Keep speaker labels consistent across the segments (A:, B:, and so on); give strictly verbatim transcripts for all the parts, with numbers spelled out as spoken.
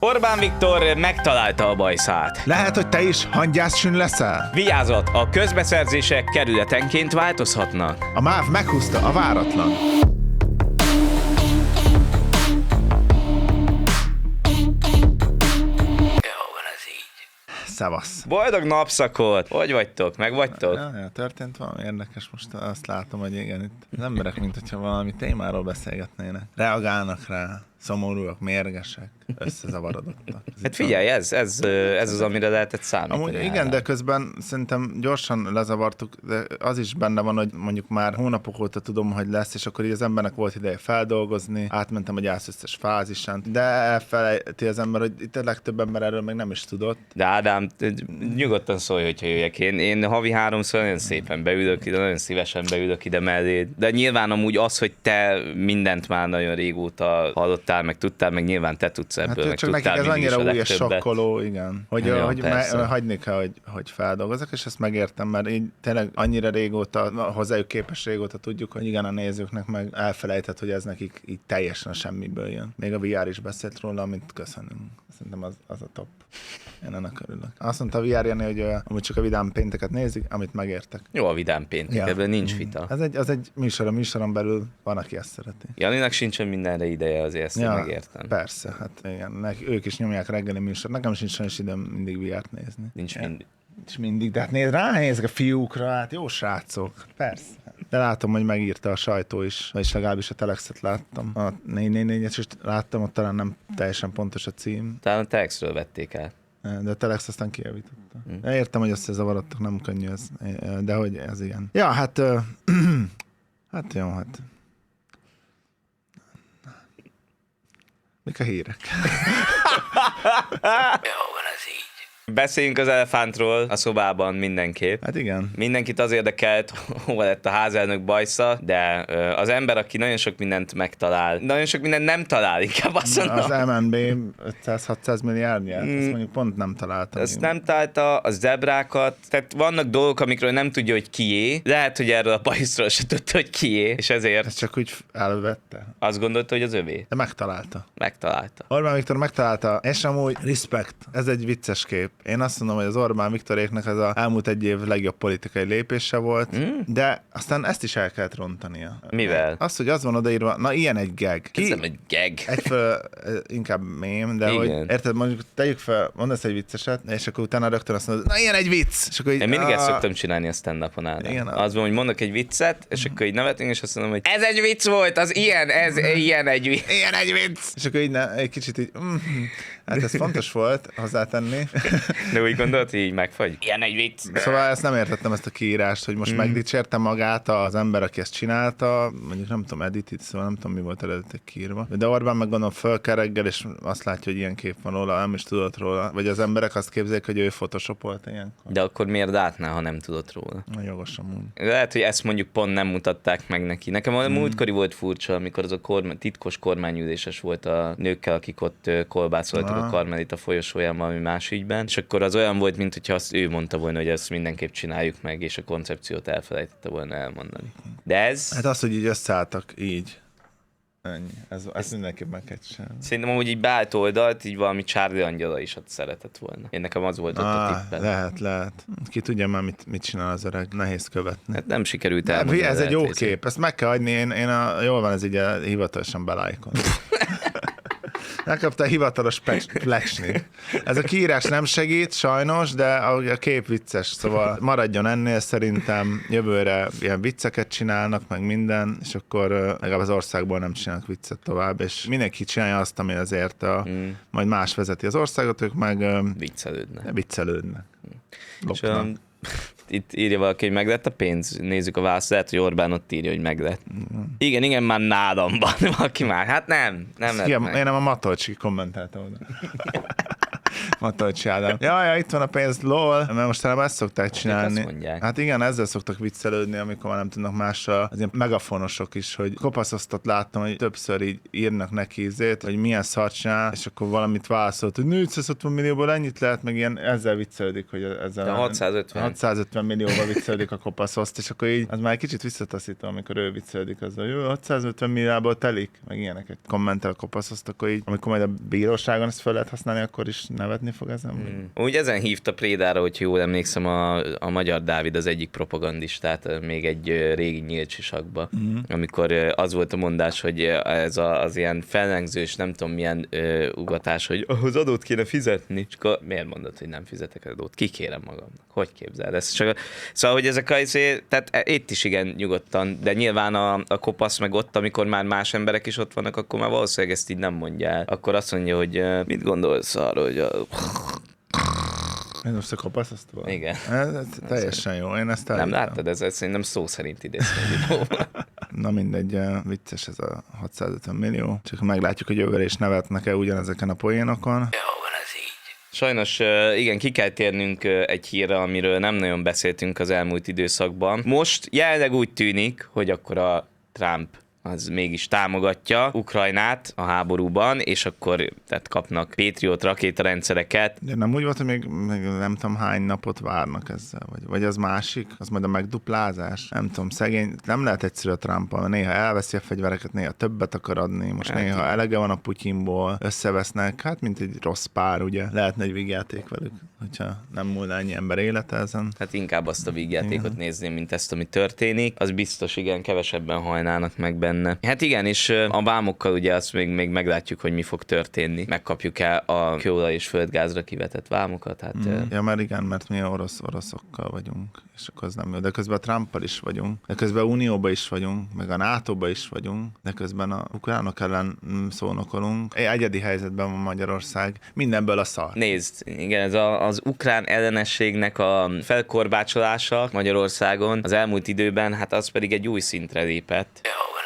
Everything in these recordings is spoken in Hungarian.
A: Orbán Viktor megtalálta a bajszát.
B: Lehet, hogy te is hangyászsün leszel?
A: Vigyázat, a közbeszerzések kerületenként változhatnak.
B: A MÁV meghúzta a váratlan. Szevasz.
A: Boldog napszakot! Hogy vagytok? Meg vagytok?
B: Ja, ja, történt valami érdekes, most azt látom, hogy igen, itt az emberek, mint hogyha valami témáról beszélgetnének. Reagálnak rá, szomorúak, mérgesek, összezavarodottak.
A: Hát figyelj, ez, ez, ez az, amire lehetett számítani.
B: Amúgy igen, de közben szerintem gyorsan lezavartuk, de az is benne van, hogy mondjuk már hónapok óta tudom, hogy lesz, és akkor így az embernek volt ideje feldolgozni, átmentem a gyász összes fázisán, de elfelejti az ember, hogy itt a legtöbb ember erről még nem is tudott.
A: De Ádám, nyugodtan szólj, hogyha jöjjek. Én, én havi háromszor nagyon szépen beülök ide, nagyon szívesen beülök ide mellé. De nyilván amúgy az, hogy te mindent már nagyon régóta hallottál, meg tudtál, meg nyilván te tudsz ebből,
B: hát,
A: meg
B: csak
A: tudtál
B: nekik ez
A: mindig is
B: annyira
A: a
B: új és
A: legtöbbet.
B: sokkoló, igen. Hogy,
A: Ja,
B: hogy
A: persze.
B: me, hagyni kell, hogy, hogy feldolgozzak, és ezt megértem, mert így tényleg annyira régóta, hozzájuk képes régóta tudjuk, hogy igen, a nézőknek meg elfelejtett, hogy ez nekik így teljesen a semmiből jön. Még a vé er is beszélt róla, amit köszönünk. Szerintem az, az a top. Én ennek örülök. Azt mondta a vé er Jani, hogy amúgy csak a vidám pénteket nézik, amit megértek.
A: Jó a vidám péntek,
B: Ja.
A: ebben nincs vita.
B: Ez egy, az egy műsor, a műsoron belül van, aki ezt szereti.
A: Janinak sincsen mindenre ideje, azért ezt ja, megértem.
B: Persze, hát igen, nek, ők is nyomják reggeli műsor. Nekem sincs is időm mindig vé ert nézni.
A: Nincs
B: ja.
A: mindig.
B: Nincs mindig, de hát néz, ránézek a fiúkra, hát jó srácok, persze. De látom, hogy megírta a sajtó is, vagyis legalábbis a Telexet láttam. A négy négy négyet is láttam, ott talán nem teljesen pontos a cím.
A: Talán a Telexről vették el.
B: De a Telex aztán kijavította. Mm. Értem, hogy összezavarodtak, nem könnyű ez, de hogy ez igen. Ja, hát, uh, hát jó, hát. Mik a hírek?
A: Beszéljünk az elefántról a szobában mindenképp.
B: Hát igen.
A: Mindenkit az érdekelt, hova lett a házelnök bajsza, de az ember, aki nagyon sok mindent megtalál, nagyon sok mindent nem talál, inkább azt mondom.
B: Az em en bé ötszáz-hatszáz milliárdját, mm. ezt mondjuk pont nem találtam.
A: Ezt nem találta, a zebrákat, tehát vannak dolgok, amikről nem tudja, hogy kié. Lehet, hogy erről a bajszról se tudta, hogy kié, és ezért
B: ezt csak úgy elvette.
A: Azt gondolta, hogy az övé.
B: De megtalálta.
A: Megtalálta.
B: Orbán Viktor megtalálta, és amúgy respect, ez egy vicces kép. Én azt mondom, hogy az Orbán Viktoréknek ez az elmúlt egy év legjobb politikai lépése volt, mm. de aztán ezt is el kellett rontania.
A: Mivel?
B: Az, hogy az van odaírva, na ilyen egy gag.
A: Ki? Ez nem egy gag.
B: Egyföl inkább mém, de igen. Hogy érted, mondjuk tegyük fel, mondasz egy vicceset, és akkor utána rögtön azt mondod, na ilyen egy vicc! És akkor így,
A: én mindig
B: a...
A: ezt szoktam csinálni a stand-upon Ádám. Az van, hogy mondok egy viccet, és akkor így nevetünk, és azt mondom, hogy ez egy vicc volt, az ilyen, ez ilyen egy vicc.
B: Ilyen egy vicc! És akkor így ne, egy kicsit így, mm, hát ez fontos volt hozzátenni.
A: De úgy gondolod, hogy így megfagy? Ilyen egy vicc.
B: Szóval ezt nem értettem, ezt a kiírást, hogy most mm. megdicsérte magát az ember, aki ezt csinálta, mondjuk nem tudom, editit, szóval nem tudom, mi volt eredetileg kiírva. De Orbán meg gondolom fölkereggel, és azt látja, hogy ilyen kép van róla, nem is tudott róla. Vagy az emberek azt képzelik, hogy ő photoshopolt ilyenkor.
A: De akkor miért látná, ha nem tudott róla?
B: Na, jogos amúgy.
A: Lehet, hogy ezt mondjuk pont nem mutatták meg neki. Nekem a mm. múltkori volt furcsa, amikor az a kormány, titkos kormányüléses volt a nőkkel, akik ott kolbászoltak a Karmelita folyosóján valami más ügyben, és akkor az olyan volt, mint hogyha azt ő mondta volna, hogy ezt mindenképp csináljuk meg, és a koncepciót elfelejtette volna elmondani. De ez...
B: Hát az, hogy így összeálltak így. Ennyi. Ez, ez mindenképp meg kell csinálni.
A: Szerintem amúgy így beállt oldalt, így valami Charlie Angyala is ott szeretett volna. Én nekem az volt ah, ott a tippen.
B: Lehet, lehet. Ki tudja már, mit, mit csinál az öreg. Nehéz követni.
A: Hát nem sikerült elmondani.
B: Ez egy jó részét. Kép. Ezt meg kell adni. Én, én a, jól van, ez így a, hivatalosan belájkon. Megkapta a hivatalos plecsnit. Ez a kiírás nem segít, sajnos, de a kép vicces, szóval maradjon ennél, szerintem jövőre ilyen vicceket csinálnak, meg minden, és akkor legalább az országból nem csinálnak viccet tovább, és mindenki csinálja azt, ami azért a, mm. majd más vezeti az országot, ők meg
A: viccelődnek.
B: viccelődnek.
A: Mm. Itt írja valaki, hogy meglett a pénz, nézzük a választ, lehet, hogy Orbán ott írja, hogy meglett. Mm. Igen, igen, már nálam van, valaki már. Hát nem, nem lett
B: igen,
A: meg.
B: Én nem a Matolcsi kommentálta oda. Matolcsi Ádám. Jaj, ja, itt van a pénz, lol, mert most talán ezt szokták csinálni. Hát igen, ezzel szoktak viccelődni, amikor már nem tudnak mással. Az ilyen megafonosok is, hogy kopaszosztot láttam, hogy többször így írnak neki izét, hogy milyen szart csinál, és akkor valamit válaszolt, hogy négyszázötven millióból ennyit lehet, meg ilyen ezzel viccelődik, hogy ezzel
A: a hatszázötven.
B: hatszázötven millióval viccelődik a kopaszoszt, és akkor így az már egy kicsit visszataszító, amikor ő viccelődik azzal, hogy jó, hatszázötven millióból telik, meg ilyeneket kommentel a kopaszoszt, akkor így, amikor majd a bíróságon ezt fel lehet használni, akkor is nevetni fog ezen.
A: Hmm. Úgy ezen hívta Prédára, hogy jól emlékszem, a, a Magyar Dávid az egyik propagandistát még egy régi nyílt sisakba, mm. amikor az volt a mondás, hogy ez a, az ilyen fellengzős, nem tudom milyen ö, ugatás, hogy az adót kéne fizetni, és akkor miért mondod, hogy nem fizetek az adót? Kikérem magamnak. Hogy képzeld ezt? Csak, szóval, hogy ezek a, tehát itt is igen nyugodtan, de nyilván a, a kopasz meg ott, amikor már más emberek is ott vannak, akkor már valószínűleg ezt így nem mondja el. Akkor azt mondja, hogy mit gondolsz arról, hogy a...
B: Ez most a kopasz, azt van?
A: Igen.
B: Ez, ez teljesen jó, én ezt
A: elítem. Nem láttad? Ez, ez szerintem szó szerint idéztem.
B: Na mindegy, vicces ez a hatszázötven millió. Csak meglátjuk, hogy jövőre is nevetnek-e ugyanezeken a poénokon. Jó van ez így.
A: Sajnos igen, ki kell térnünk egy hírre, amiről nem nagyon beszéltünk az elmúlt időszakban. Most jelenleg úgy tűnik, hogy akkor a Trump az mégis támogatja Ukrajnát a háborúban, és akkor tehát kapnak Patriot rakétarendszereket.
B: De nem úgy volt, hogy még, még nem tudom hány napot várnak ezzel, vagy, vagy az másik, az majd a megduplázás. Nem tudom, szegény, nem lehet egyszerű a Trump-al, néha elveszi a fegyvereket, néha többet akar adni, most hát néha így. Elege van a Putyinból, összevesznek, hát mint egy rossz pár, ugye. Lehetne egy vígjáték velük, hogyha nem múlna ennyi ember élete ezen.
A: Hát inkább azt a vígjátékot igen. nézném, mint ezt, ami történik. Az biztos, igen, kevesebben hajnálnak meg benne. Hát igen, és a vámokkal ugye azt még, még meglátjuk, hogy mi fog történni. Megkapjuk-e a kőolaj és földgázra kivetett vámokat? Hát,
B: mm. Ja, mert igen, mert mi orosz oroszokkal vagyunk, és akkor az nem jó. De közben a Trumpal is vagyunk, de közben a Unióba is vagyunk, meg a nátóba is vagyunk, de közben a ukránok ellen szónokolunk. Egyedi helyzetben van Magyarország, mindenből a szar.
A: Nézd, igen, ez a, az ukrán ellenességnek a felkorbácsolása Magyarországon az elmúlt időben, hát az pedig egy új szintre lépett.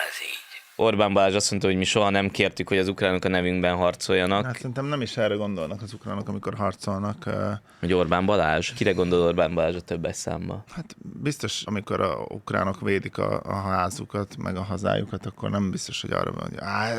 A: Orbán Balázs azt mondta, hogy mi soha nem kértük, hogy az ukránok a nevünkben harcoljanak.
B: Hát szerintem nem is erre gondolnak az ukránok, amikor harcolnak.
A: Hogy Orbán Balázs? Kire gondol Orbán Balázs a többes számba?
B: Hát biztos, amikor a ukránok védik a, a házukat, meg a hazájukat, akkor nem biztos, hogy arra van, hogy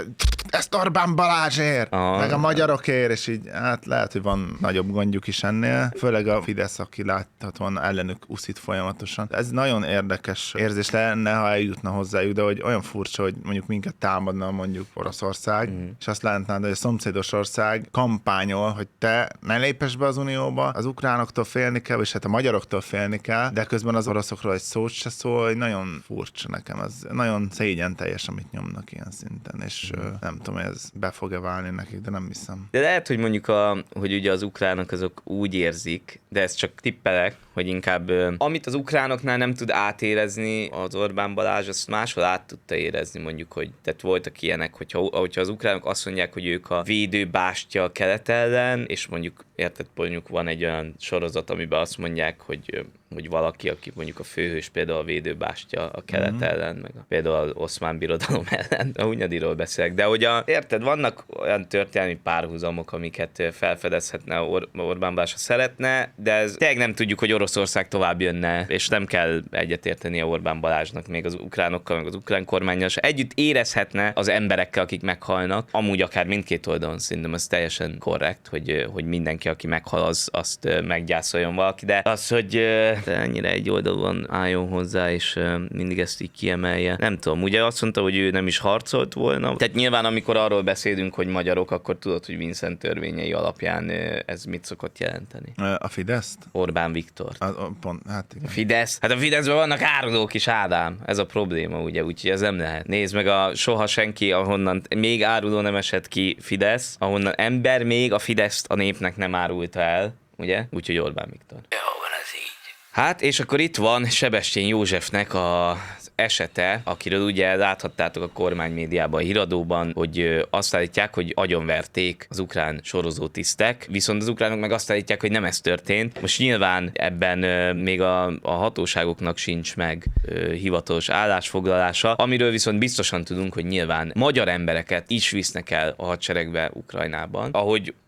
B: ezt Orbán Balázsért, Aha. meg a magyarokért, és így hát lehet, hogy van nagyobb gondjuk is ennél. Főleg a Fidesz, aki láthatóan ellenük uszít folyamatosan. Ez nagyon érdekes érzés lenne, ha eljutna hozzájuk, de hogy olyan furcsa, hogy mondjuk minket támadna mondjuk Oroszország, mm. és azt látnád, hogy a szomszédos ország kampányol, hogy te ne lépess be az Unióba, az ukránoktól félni kell, és hát a magyaroktól félni kell, de közben az oroszokról egy szót se szól, hogy nagyon furcsa nekem, az nagyon szégyen teljes, amit nyomnak ilyen szinten, és mm. nem tudom, hogy ez be fog-e válni nekik, de nem hiszem.
A: De lehet, hogy mondjuk, a, hogy ugye az ukránok azok úgy érzik, de ezt csak tippelek, hogy inkább amit az ukránoknál nem tud átérezni az Orbán Balázs, azt máshol át tudta érezni, mondjuk, hogy tehát voltak ilyenek, hogyha, hogyha az ukránok azt mondják, hogy ők a védőbástya kelet ellen, és mondjuk, érted, mondjuk van egy olyan sorozat, amiben azt mondják, hogy, hogy valaki, aki mondjuk a főhős például a védőbástya a kelet mm-hmm. ellen, meg a, például az oszmán birodalom ellen, a Hunyadiról beszélek, de hogy a, érted, vannak olyan történelmi párhuzamok, amiket felfedezhetne Or- Orbán Balázs, ha szeretne, de ez tényleg nem tudjuk, hogy Oroszország tovább jönne, és nem kell egyetérteni a Orbán Balázsnak még az ukránokkal, meg az ukrán kormánnyal, és együtt érezhetne az emberekkel, akik meghalnak. Amúgy akár mindkét oldalon szerintem ez teljesen korrekt, hogy, hogy mindenki, aki meghal, az, azt meggyászoljon valaki, de az, hogy ennyire egy oldalon álljon hozzá, és mindig ezt így kiemelje. Nem tudom, ugye azt mondta, hogy ő nem is harcolt volna. Tehát nyilván, amikor arról beszélünk, hogy magyarok, akkor tudod, hogy Vincent törvényei alapján ez mit szokott jelenteni.
B: A Fideszt?
A: Orbán Viktor.
B: A, a, pont, hát igen.
A: A Fidesz? Hát a Fideszben vannak árulók is, Ádám. Ez a probléma, ugye, úgyhogy ez nem lehet. Nézd meg, a soha senki, ahonnan még áruló nem esett ki Fidesz, ahonnan ember még a Fideszt a népnek nem árulta el, ugye? Úgyhogy Orbán Viktor. Jó van ez így. Hát, és akkor itt van Sebestyén Józsefnek a esete, akiről ugye láthattátok a kormánymédiában, a híradóban, hogy azt állítják, hogy agyonverték az ukrán sorozótisztek, viszont az ukránok meg azt állítják, hogy nem ez történt. Most nyilván ebben még a, a hatóságoknak sincs meg hivatalos állásfoglalása, amiről viszont biztosan tudunk, hogy nyilván magyar embereket is visznek el a hadseregbe Ukrajnában, ahogy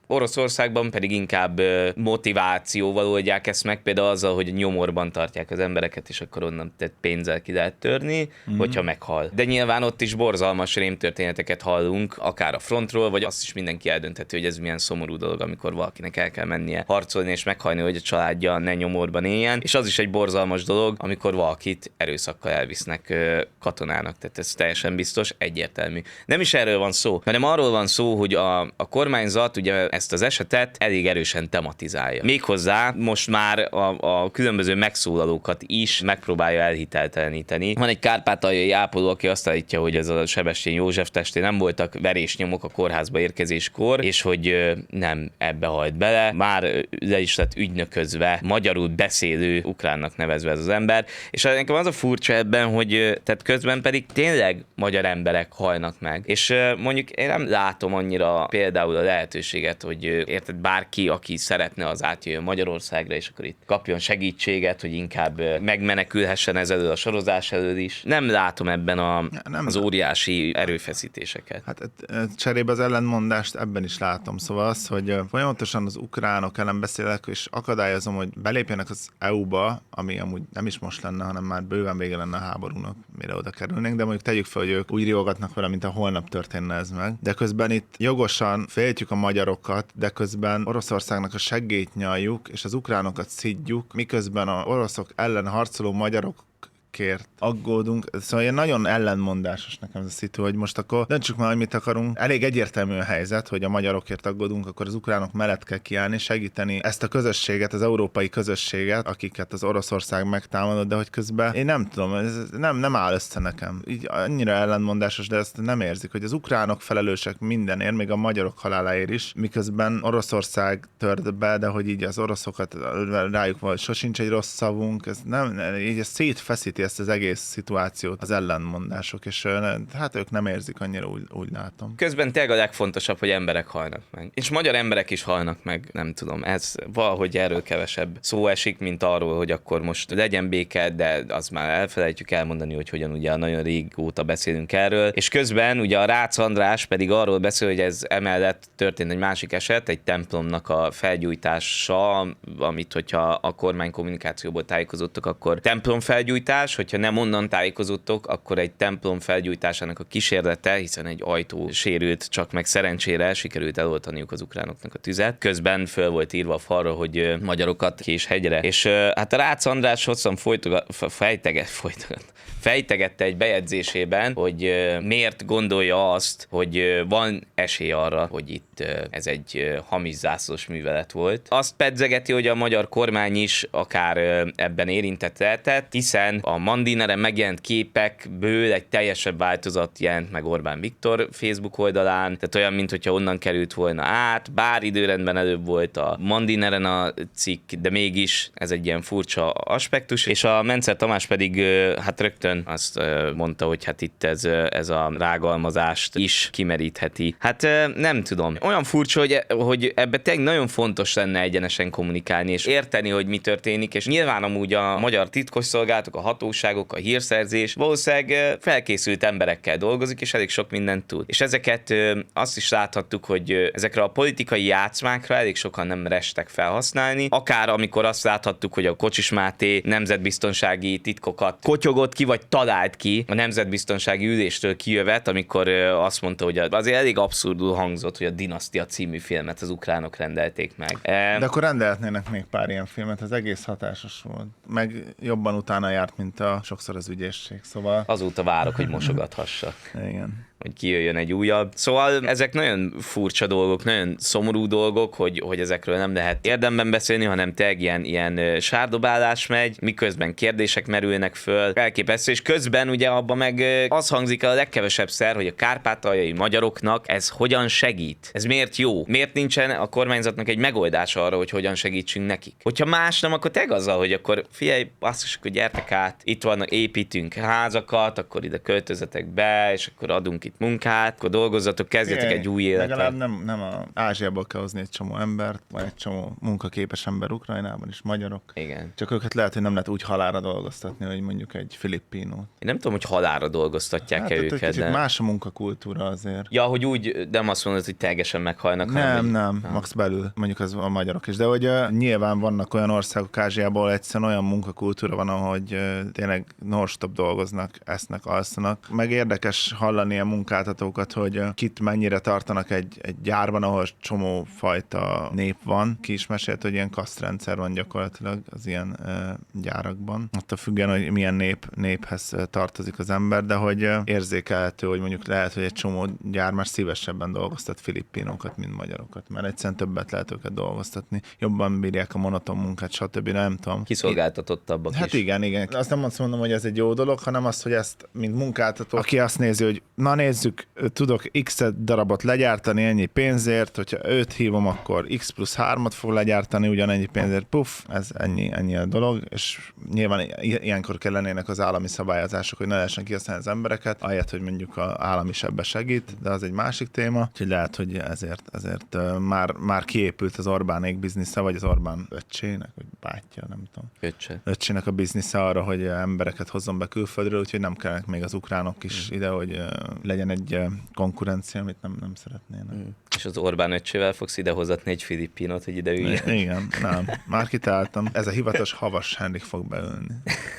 A: Oroszországban pedig inkább motivációval oldják ezt meg, például azzal, hogy nyomorban tartják az embereket, és akkor onnan tehát pénzzel ki lehet törni, mm. hogyha meghal. De nyilván ott is borzalmas rémtörténeteket hallunk, akár a frontról, vagy azt is mindenki eldöntheti, hogy ez milyen szomorú dolog, amikor valakinek el kell mennie harcolni és meghalni, hogy a családja ne nyomorban éljen. És az is egy borzalmas dolog, amikor valakit erőszakkal elvisznek katonának. Tehát ez teljesen biztos, egyértelmű. Nem is erről van szó, hanem arról van szó, hogy a, a kormányzat ugye ezt az esetet elég erősen tematizálja. Méghozzá most már a, a különböző megszólalókat is megpróbálja elhitelteleníteni. Van egy kárpátaljai ápoló, aki azt állítja, hogy ez a Sebestyén József testén nem voltak verésnyomok a kórházba érkezéskor, és hogy nem ebbe hajt bele. Már le is lett ügynöközve, magyarul beszélő ukránnak nevezve ez az ember. És nekem az a furcsa ebben, hogy tehát közben pedig tényleg magyar emberek halnak meg. És mondjuk én nem látom annyira például a lehetőséget, hogy érted, bárki, aki szeretne, az átjöjjön Magyarországra, és akkor itt kapjon segítséget, hogy inkább megmenekülhessen ez elől a sorozás elől is. Nem látom ebben a, nem az óriási erőfeszítéseket.
B: Hát cserébe az ellentmondást ebben is látom. Szóval az, hogy folyamatosan az ukránok ellen beszélek, és akadályozom, hogy belépjenek az é u-ba, ami amúgy nem is most lenne, hanem már bőven vége lenne a háborúnak, mire oda kerülnénk, de mondjuk tegyük fel, hogy ők úgy riogatnak vele, mint a holnap történne ez meg. De közben itt jogosan féltjük a magyarokat, de közben Oroszországnak a seggét nyaljuk, és az ukránokat szidjuk, miközben a oroszok ellen harcoló magyarok kért aggódunk. Szóval ilyen nagyon ellenmondásos nekem ez a szitu, hogy most akkor döntsük már, hogy mit akarunk. Elég egyértelmű a helyzet, hogy a magyarokért aggódunk, akkor az ukránok mellett kell kiállni, segíteni ezt a közösséget, az európai közösséget, akiket az Oroszország megtámadott, de hogy közben én nem tudom, ez nem, nem áll össze nekem. Így annyira ellenmondásos, de ezt nem érzik, hogy az ukránok felelősek mindenért, még a magyarok haláláért is, miközben Oroszország tört be, de hogy így az oroszokat rájuk vagy sosincs egy rossz szavunk, ez nem, így ez szétfeszíti ezt az egész szituációt, az ellenmondások, és hát ők nem érzik annyira, úgy, úgy látom.
A: Közben tényleg a legfontosabb, hogy emberek halnak meg. És magyar emberek is halnak meg, nem tudom, ez valahogy erről kevesebb szó esik, mint arról, hogy akkor most legyen béke, de az már elfelejtjük elmondani, hogy hogyan ugye nagyon régóta beszélünk erről. És közben ugye a Rácz András pedig arról beszél, hogy ez emellett történt egy másik eset, egy templomnak a felgyújtása, amit hogyha a kormány kommunikációból tájékozottak, akkor templomfelgyújtás, hogyha nem onnan tájékozottok, akkor egy templom felgyújtásának a kísérlete, hiszen egy ajtó sérült, csak meg szerencsére sikerült eloltaniuk az ukránoknak a tüzet. Közben föl volt írva a falra, hogy magyarokat Késhegyre. És hát a Rácz András hosszan fejteget, fejteget, fejtegette egy bejegyzésében, hogy miért gondolja azt, hogy van esély arra, hogy itt ez egy hamis zászlós művelet volt. Azt pedzegeti, hogy a magyar kormány is akár ebben érintett lehetett, hiszen a Mandineren megjelent képekből egy teljesebb változat jelent meg Orbán Viktor Facebook oldalán, tehát olyan, mintha onnan került volna át, bár időrendben előbb volt a Mandineren a cikk, de mégis ez egy ilyen furcsa aspektus, és a Mencer Tamás pedig hát rögtön azt mondta, hogy hát itt ez, ez a rágalmazást is kimerítheti. Hát nem tudom. Olyan furcsa, hogy, hogy ebbe tényleg nagyon fontos lenne egyenesen kommunikálni, és érteni, hogy mi történik, és nyilván amúgy a magyar titkosszolgálatok, a hatóságok, a hírszerzés valószínűleg felkészült emberekkel dolgozik, és elég sok mindent tud. És ezeket azt is láthattuk, hogy ezekre a politikai játszmákra elég sokan nem restek felhasználni. Akár amikor azt láthattuk, hogy a Kocsis Máté nemzetbiztonsági titkokat kotyogott ki, vagy talált ki a nemzetbiztonsági üléstől kijövet, amikor azt mondta, hogy azért elég abszurdul hangzott, hogy a Dinasztia című filmet az ukránok rendelték meg.
B: De akkor rendelhetnének még pár ilyen filmet, az egész hatásos volt. Meg jobban utána járt, mint a sokszor az ügyészség, szóval...
A: Azóta várok, hogy mosogathassak.
B: Igen.
A: Hogy kijöjjön egy újabb. Szóval ezek nagyon furcsa dolgok, nagyon szomorú dolgok, hogy, hogy ezekről nem lehet érdemben beszélni, hanem tényleg ilyen, ilyen sárdobálás megy, miközben kérdések merülnek föl, elképesztő, és közben ugye abban meg az hangzik el a legkevesebb szer, hogy a kárpátaljai magyaroknak ez hogyan segít. Ez miért jó? Miért nincsen a kormányzatnak egy megoldása arra, hogy hogyan segítsünk nekik? Hogyha más nem, akkor tényleg azzal, hogy akkor figyelj, basszus, akkor gyertek át, itt vannak, építünk házakat, akkor ide költözetek be, és akkor adunk itt munkát, akkor dolgozzatok, kezdjetek egy új életet.
B: Legalább nem, nem a Ázsiából kell hozni egy csomó embert, vagy egy csomó munkaképes ember Ukrajnában is, magyarok.
A: Igen.
B: Csak őket lehet, hogy nem lehet úgy halálra dolgoztatni, hogy mondjuk egy filippinót.
A: Én nem tudom, hogy halálra dolgoztatják-e
B: hát,
A: őket.
B: Kicsit
A: de...
B: más a munkakultúra azért.
A: Ja, hogy úgy, nem azt mondod, hogy teljesen meghalnak.
B: Nem,
A: hanem,
B: nem,
A: hogy...
B: max belül, mondjuk az a magyarok is. De hogy uh, nyilván vannak olyan országok Ázsiából, egyszerűen olyan munkakultúra van, ahogy uh, tényleg non-stop dolgoznak, esznek, alszanak. Meg érdekes hallani ilyen munkáltatókat, hogy uh, kit mennyire tartanak egy, egy gyárban, ahol csomó fajta nép van. Ki is mesélt, hogy ilyen kasztrendszer van gyakorlatilag az ilyen uh, gyárakban. Attól függően, hogy milyen nép, néphez uh, tartozik az ember, de hogy uh, érzékelhető, hogy mondjuk lehet, hogy egy csomó gyár már szívesebben dolgoztat filippinokat, mint magyarokat, mert egyszerűen többet lehet őket dolgoztatni. Jobban bírják a monoton munkát, stb. Nem tudom.
A: Kiszolgáltatottabbak
B: Hát
A: is.
B: igen, igen. Azt nem azt mondom, hogy ez egy jó dolog, hanem azt, hogy ezt, mint munkáltató, aki azt nézi, hogy na nézzük, tudok X darabot legyártani ennyi pénzért, hogyha őt hívom, akkor X plusz hármat fog legyártani ugyanennyi pénzért, puff, ez ennyi, ennyi a dolog, és nyilván ilyenkor kellenének az állami szabályozások, hogy ne lehessen kihasználni az embereket, ahelyett, hogy mondjuk az állami is ebbe segít, de az egy másik téma, úgyhogy lehet, hogy ezért, ezért uh, már, már kiépült az Orbánék biznisze, vagy az Orbán öccsének, vagy bátyja, nem tudom.
A: Öccse.
B: Öccsének a biznisze arra, hogy embereket hozzon be külföldről, úgyhogy nem kellene még az ukránok is mm. ide, hogy uh, legyen egy uh, konkurencia, amit nem, nem szeretnének. Mm.
A: És az Orbán öccsével fogsz idehozatni egy filippinot, hogy ide üljön?
B: Igen, nem. Már kitáltam. Ez a hivatalos Havas Henrik fog beülni.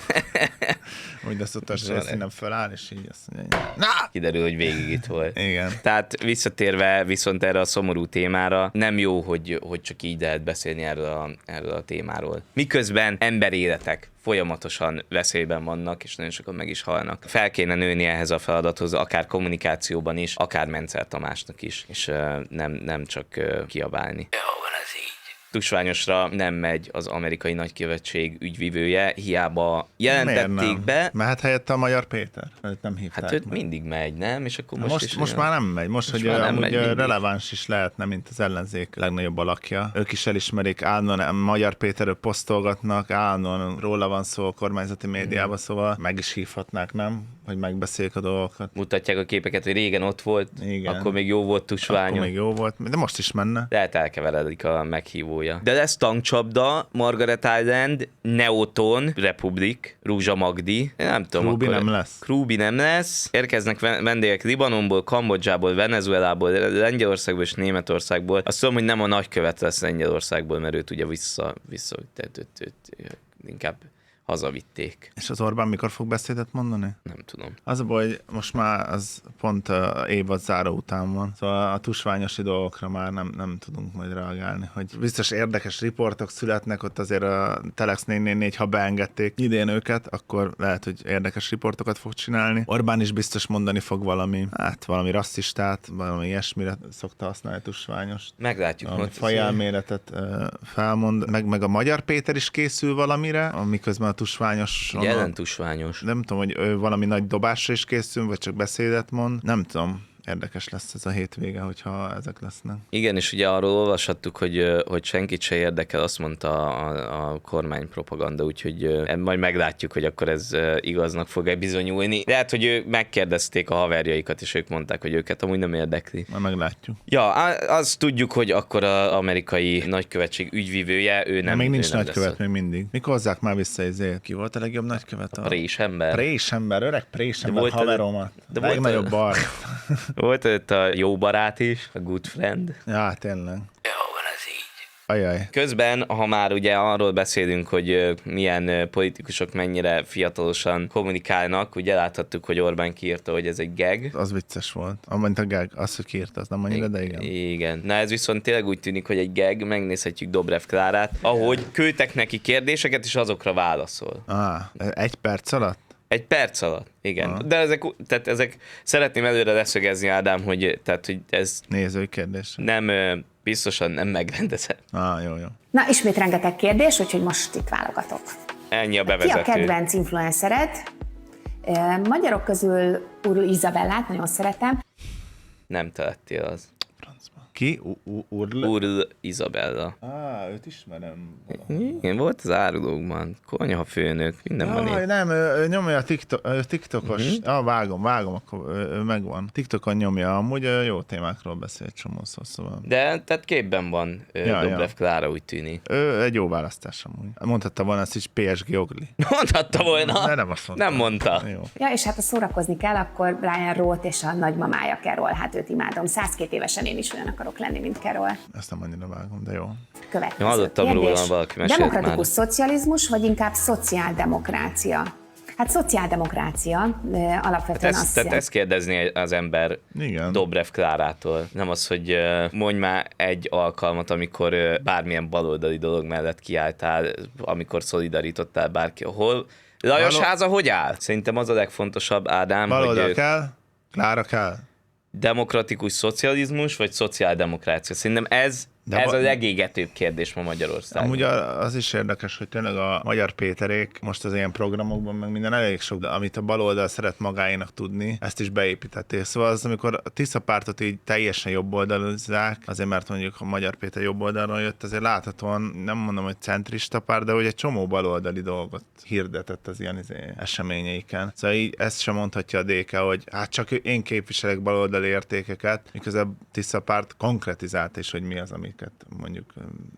B: Úgy azt utas rész, nem föláll, és így azt mondja, na!
A: Kiderül, hogy végig itt volt.
B: Igen.
A: Tehát visszatérve viszont erre a szomorú témára, nem jó, hogy, hogy csak így lehet beszélni erről a, erről a témáról. Miközben emberéletek folyamatosan veszélyben vannak, és nagyon sokan meg is halnak. Fel kéne nőni ehhez a feladathoz, akár kommunikációban is, akár Mencer Tamásnak is, és uh, nem, nem csak uh, kiabálni. Tusványosra nem megy az amerikai nagykövetség ügyvivője, hiába jelentették be.
B: Mehet helyette a Magyar Péter? Őt nem hívták.
A: Hát őt
B: meg.
A: mindig megy, nem? És akkor most,
B: most,
A: is
B: most már nem megy. Most, most hogy amúgy
A: megy
B: releváns is lehetne, mint az ellenzék legnagyobb alakja. Ők is elismerik, állandóan Magyar Péterről posztolgatnak, állandóan róla van szó a kormányzati médiában, mm. szóval meg is hívhatnák, nem? Hogy megbeszéljük a dolgokat.
A: Mutatják a képeket, hogy régen ott volt,
B: igen.
A: Akkor még jó volt Tusványon.
B: Akkor még jó volt, de most is menne.
A: Lehet elkeveredik a meghívója. De lesz tankcsapda, Margaret Island, Neoton, Republik, Rúzsa Magdi. Nem tudom.
B: Krúbi
A: akkor...
B: nem lesz.
A: Krúbi nem lesz. Érkeznek vendégek Libanonból, Kambodzsából, Venezuelából, Lengyelországból és Németországból. Azt tudom, hogy nem a nagykövet lesz Lengyelországból, mert őt ugye vissza, vissza őt, őt, őt, őt, inkább hazavitték.
B: És az Orbán mikor fog beszédet mondani?
A: Nem tudom.
B: Az a baj, hogy most már az pont a évad záró után van. Szóval a tusványosi dolgokra már nem, nem tudunk majd reagálni. Hogy biztos érdekes riportok születnek, ott azért a Telex négy négy négy, ha beengedték idén őket, akkor lehet, hogy érdekes riportokat fog csinálni. Orbán is biztos mondani fog valami, hát valami rasszistát, valami ilyesmire szokta használni tusványos.
A: Meglátjuk.
B: Valami fajelméletet felmond. Meg, meg a Magyar Péter is készül valamire, amiközben a tusványos...
A: Jelen tusványos.
B: Nem tudom, hogy ő valami nagy dobásra is készül, vagy csak beszédet mond. Nem tudom. Érdekes lesz ez a hétvége, hogyha ezek lesznek.
A: Igen, és ugye arról olvashattuk, hogy, hogy senkit se érdekel, azt mondta a, a kormánypropaganda, úgyhogy majd meglátjuk, hogy akkor ez igaznak fog-e bizonyulni. Lehet, hogy ő megkérdezték a haverjaikat, és ők mondták, hogy őket amúgy nem érdekli.
B: Majd meglátjuk.
A: Ja, azt tudjuk, hogy akkor az amerikai nagykövetség ügyvivője, ő nem.
B: De még nincs
A: nem
B: nagykövet még mindig. Mikor hozzák már vissza ezért? Ki volt a legjobb nagykövet?
A: A présember.
B: Présember, öreg présember, haveromat.
A: De
B: legnagyobb bar.
A: Volt ott a jó barát is, a good friend.
B: Ja, tényleg. Ajaj.
A: Közben, ha már ugye arról beszélünk, hogy milyen politikusok mennyire fiatalosan kommunikálnak, ugye láthattuk, hogy Orbán kiírta, hogy ez egy gag.
B: Az vicces volt. Amint a gag, az, hogy kiírta, az nem annyira, de igen.
A: Igen. Na ez viszont tényleg úgy tűnik, hogy egy gag, megnézhetjük Dobrev Klárát, ahogy küldtek neki kérdéseket, és azokra válaszol.
B: Ah, egy perc alatt?
A: Egy perc alatt, igen.
B: Aha.
A: De ezek, tehát ezek, szeretném előre leszögezni, Ádám, hogy, tehát, hogy ez
B: nézői kérdés.
A: Nem, biztosan nem megrendezett.
B: Ah, jó, jó.
C: Na, ismét rengeteg kérdés, úgyhogy most itt válogatok.
A: Ennyi a bevezető.
C: Ki a kedvenc influencered? Magyarok közül Uru Izabellát nagyon szeretem.
A: Nem te lettél az.
B: Ki? U- Url?
A: Url Izabella.
B: Ah, őt ismerem.
A: Igen, volt az árulókban. Konyha főnök, minden van
B: Jaj,
A: itt.
B: nem, ő, ő nyomja a TikTok, ő TikTokos. Uh-huh. Ah, vágom, vágom, akkor ő, ő megvan. TikTokon nyomja, amúgy ő jó témákról beszél egy csomószor, szóval.
A: De tehát képben van ja, Dobrev ja. Klára, úgy tűnik.
B: Ő egy jó választás amúgy. Mondhatta volna ezt is pé es gé Ogli.
A: Mondhatta volna.
B: De nem azt mondta.
A: Nem mondta.
B: Jó.
C: Ja, és hát ha szórakozni kell, akkor Brian Roth és a nagymamája Carol, hát őt imádom. százkettő évesen én is olyan akarok lenni, mint Carol.
B: Ezt nem annyira vágom, de jó.
C: Következő
A: Én hallottam
C: kérdés.
A: róla, valaki mesélt
C: Demokratikus
A: már.
C: szocializmus, vagy inkább szociáldemokrácia? Hát szociáldemokrácia alapvetően
A: Hát ezt,
C: azt
A: tehát ezt kérdezni az ember
B: Igen.
A: Dobrev Klárától. Nem az, hogy uh, mondj már egy alkalmat, amikor uh, bármilyen baloldali dolog mellett kiálltál, amikor szolidarítottál bárki. Hol? Lajos
B: Való...
A: háza hogy áll? Szerintem az a legfontosabb, Ádám,
B: Baloldal
A: hogy
B: kell, Klára kell.
A: demokratikus szocializmus, vagy szociáldemokrácia. Szerintem ez,
B: De
A: ez
B: ba-
A: a legégetőbb kérdés ma Magyarországon.
B: Amúgy az is érdekes, hogy tényleg a Magyar Péterék most az ilyen programokban, meg minden elég sok, amit a baloldal szeret magáénak tudni, ezt is beépítették. Szóval az, amikor a Tisza pártot így teljesen jobboldalizzák, azért mert mondjuk a Magyar Péter jobb oldalról jött, azért láthatóan, nem mondom, hogy centrista párt, de hogy egy csomó baloldali dolgot hirdetett az ilyen izé, eseményeiken. Szóval így ezt sem mondhatja a dé ká, hogy hát csak én képviselek baloldali értékeket, miközben Tisza párt konkretizált is, hogy mi az, amiket mondjuk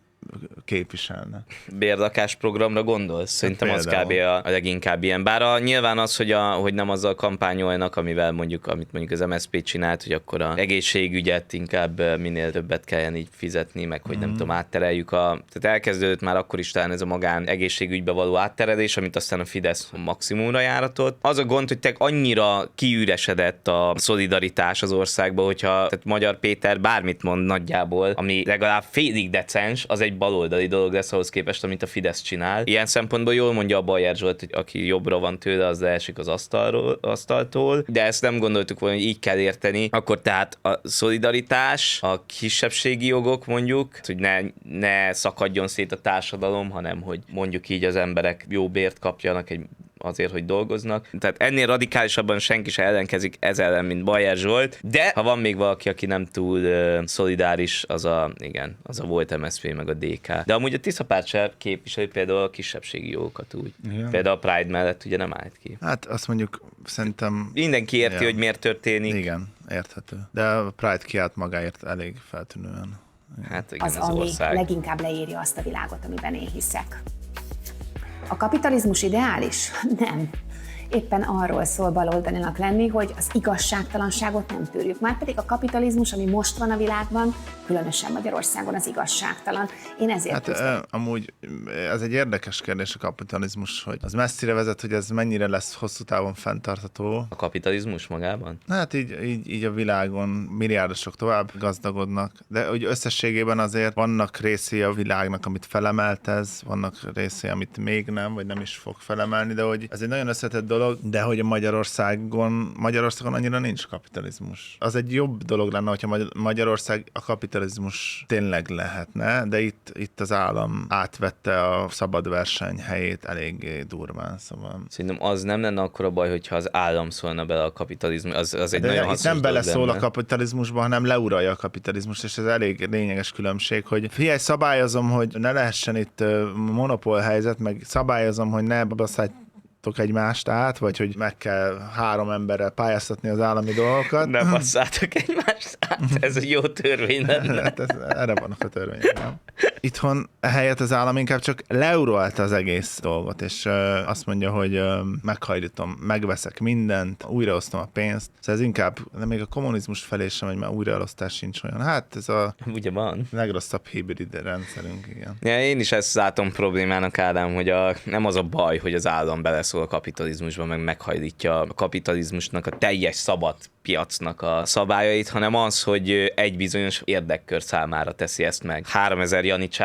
B: képviselne.
A: Bérlakás programra gondolsz? Szerintem az
B: például.
A: kb. A, a leginkább ilyen. Bár a, nyilván az, hogy, a, hogy nem azzal kampányolnak, amivel mondjuk, amit mondjuk az em es zé pé csinált, hogy akkor a egészségügyet inkább minél többet kelljen így fizetni, meg hogy mm. nem tudom, áttereljük a... Tehát elkezdődött már akkor is talán ez a magán egészségügybe való átterelés, amit aztán a Fidesz maximumra járatott. Az a gond, hogy te annyira kiüresedett a szolidaritás az országba, hogyha tehát Magyar Péter bármit mond nagyjából, ami legalább félig decens, az egy baloldali dolog lesz ahhoz képest, amit a Fidesz csinál. Ilyen szempontból jól mondja a Bajer Zsolt, hogy aki jobbra van tőle, az leesik az asztalról, asztaltól, de ezt nem gondoltuk volna, hogy így kell érteni. Akkor tehát a szolidaritás, a kisebbségi jogok mondjuk, hogy ne, ne szakadjon szét a társadalom, hanem hogy mondjuk így az emberek jó bért kapjanak egy azért, hogy dolgoznak. Tehát ennél radikálisabban senki se ellenkezik ez ellen, mint Bajer Zsolt, de ha van még valaki, aki nem túl uh, szolidáris, az a, igen, az a volt em es zé pé meg a dé ká. De amúgy a Tisza párt se képviseli például a kisebbségi jogokat úgy. Igen. Például a Pride mellett ugye nem állt ki.
B: Hát azt mondjuk szerintem...
A: Mindenki érti, ja. hogy miért történik.
B: Igen, érthető. De a Pride kiállt magáért elég feltűnően.
A: Hát igen,
C: az,
A: az
C: ami
A: ország.
C: leginkább leírja azt a világot, amiben én hiszek. A kapitalizmus ideális? Nem. Éppen arról szól baloldalinak lenni, hogy az igazságtalanságot nem tűrjük. Márpedig a kapitalizmus, ami most van a világban, különösen Magyarországon az igazságtalan. Én ezért
B: Hát
C: küzdök.
B: amúgy ez egy érdekes kérdés a kapitalizmus, hogy az messzire vezet, hogy ez mennyire lesz hosszú távon fenntartható.
A: A kapitalizmus magában?
B: Hát így, így, így a világon milliárdosok tovább gazdagodnak, de hogy összességében azért vannak részei a világnak, amit felemeltez, vannak részei, amit még nem, vagy nem is fog felemelni, de hogy ez egy nagyon összetett dolog, de hogy a Magyarországon, Magyarországon annyira nincs kapitalizmus. Az egy jobb dolog lenne, hogyha Magyarország a kapitalizmus tényleg lehetne, de itt, itt az állam átvette a szabad verseny helyét eléggé durván, szóval.
A: Szerintem az nem lenne akkora baj, hogyha az állam szólna bele a kapitalizmus. Az, az egy
B: de
A: nagyon
B: itt
A: hasznos
B: nem
A: dolog
B: beleszól
A: lenne.
B: a kapitalizmusba, hanem leuralja a kapitalizmust, és ez elég lényeges különbség, hogy figyelj, szabályozom, hogy ne lehessen itt monopól helyzet, meg szabályozom, hogy ne basszágy egymást át, vagy hogy meg kell három emberrel pályáztatni az állami dolgokat.
A: Nem basszátok egymást át, ez egy jó törvény lenne.
B: Hát ez, erre vannak a törvények, nem? Itthon ehelyett az állam inkább csak leuralta az egész dolgot, és uh, azt mondja, hogy uh, meghajlítom, megveszek mindent, újraosztom a pénzt. Szóval ez inkább, de még a kommunizmus felé sem, hogy már újraelosztás sincs olyan. Hát ez a
A: Ugye van?
B: legrosszabb hibrid rendszerünk, igen.
A: Ja, én is ezt látom problémának, Ádám, hogy a, nem az a baj, hogy az állam beleszól a kapitalizmusba, meg meghajlítja a kapitalizmusnak a teljes szabad piacnak a szabályait, hanem az, hogy egy bizonyos érdekkör számára teszi ezt meg. háromezer janicsárnak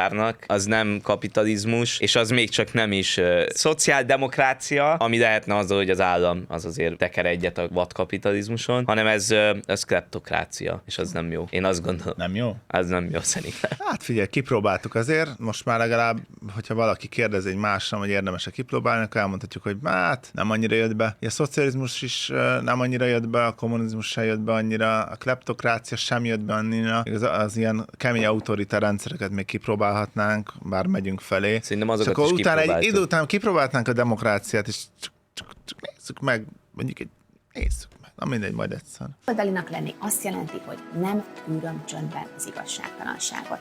A: az nem kapitalizmus, és az még csak nem is uh, szociáldemokrácia, ami lehetne az, hogy az állam az azért teker egyet a vadkapitalizmuson, hanem ez, uh, ez kleptokrácia, és az nem jó. Én azt gondolom.
B: Nem jó?
A: Az nem jó szerintem.
B: Hát figyelj, kipróbáltuk azért, most már legalább, hogyha valaki kérdez egy másra, hogy érdemes-e kipróbálni, akkor elmondhatjuk, hogy hát nem annyira jött be. A szocializmus is nem annyira jött be, a kommunizmus sem jött be annyira, a kleptokrácia sem jött be annyira. Az, az ilyen kemény autoritár rendszereket még kipróbálhatnánk, bár megyünk felé.
A: Szerintem azokat
B: és akkor
A: is
B: utána egy idő után kipróbálhatnánk a demokráciát, és csak, csak, csak nézzük meg, mondjuk egy, nézzük meg. Na mindegy, majd egyszer.
C: Oldalinak lenni azt jelenti, hogy nem űröm csöndben az igazságtalanságot.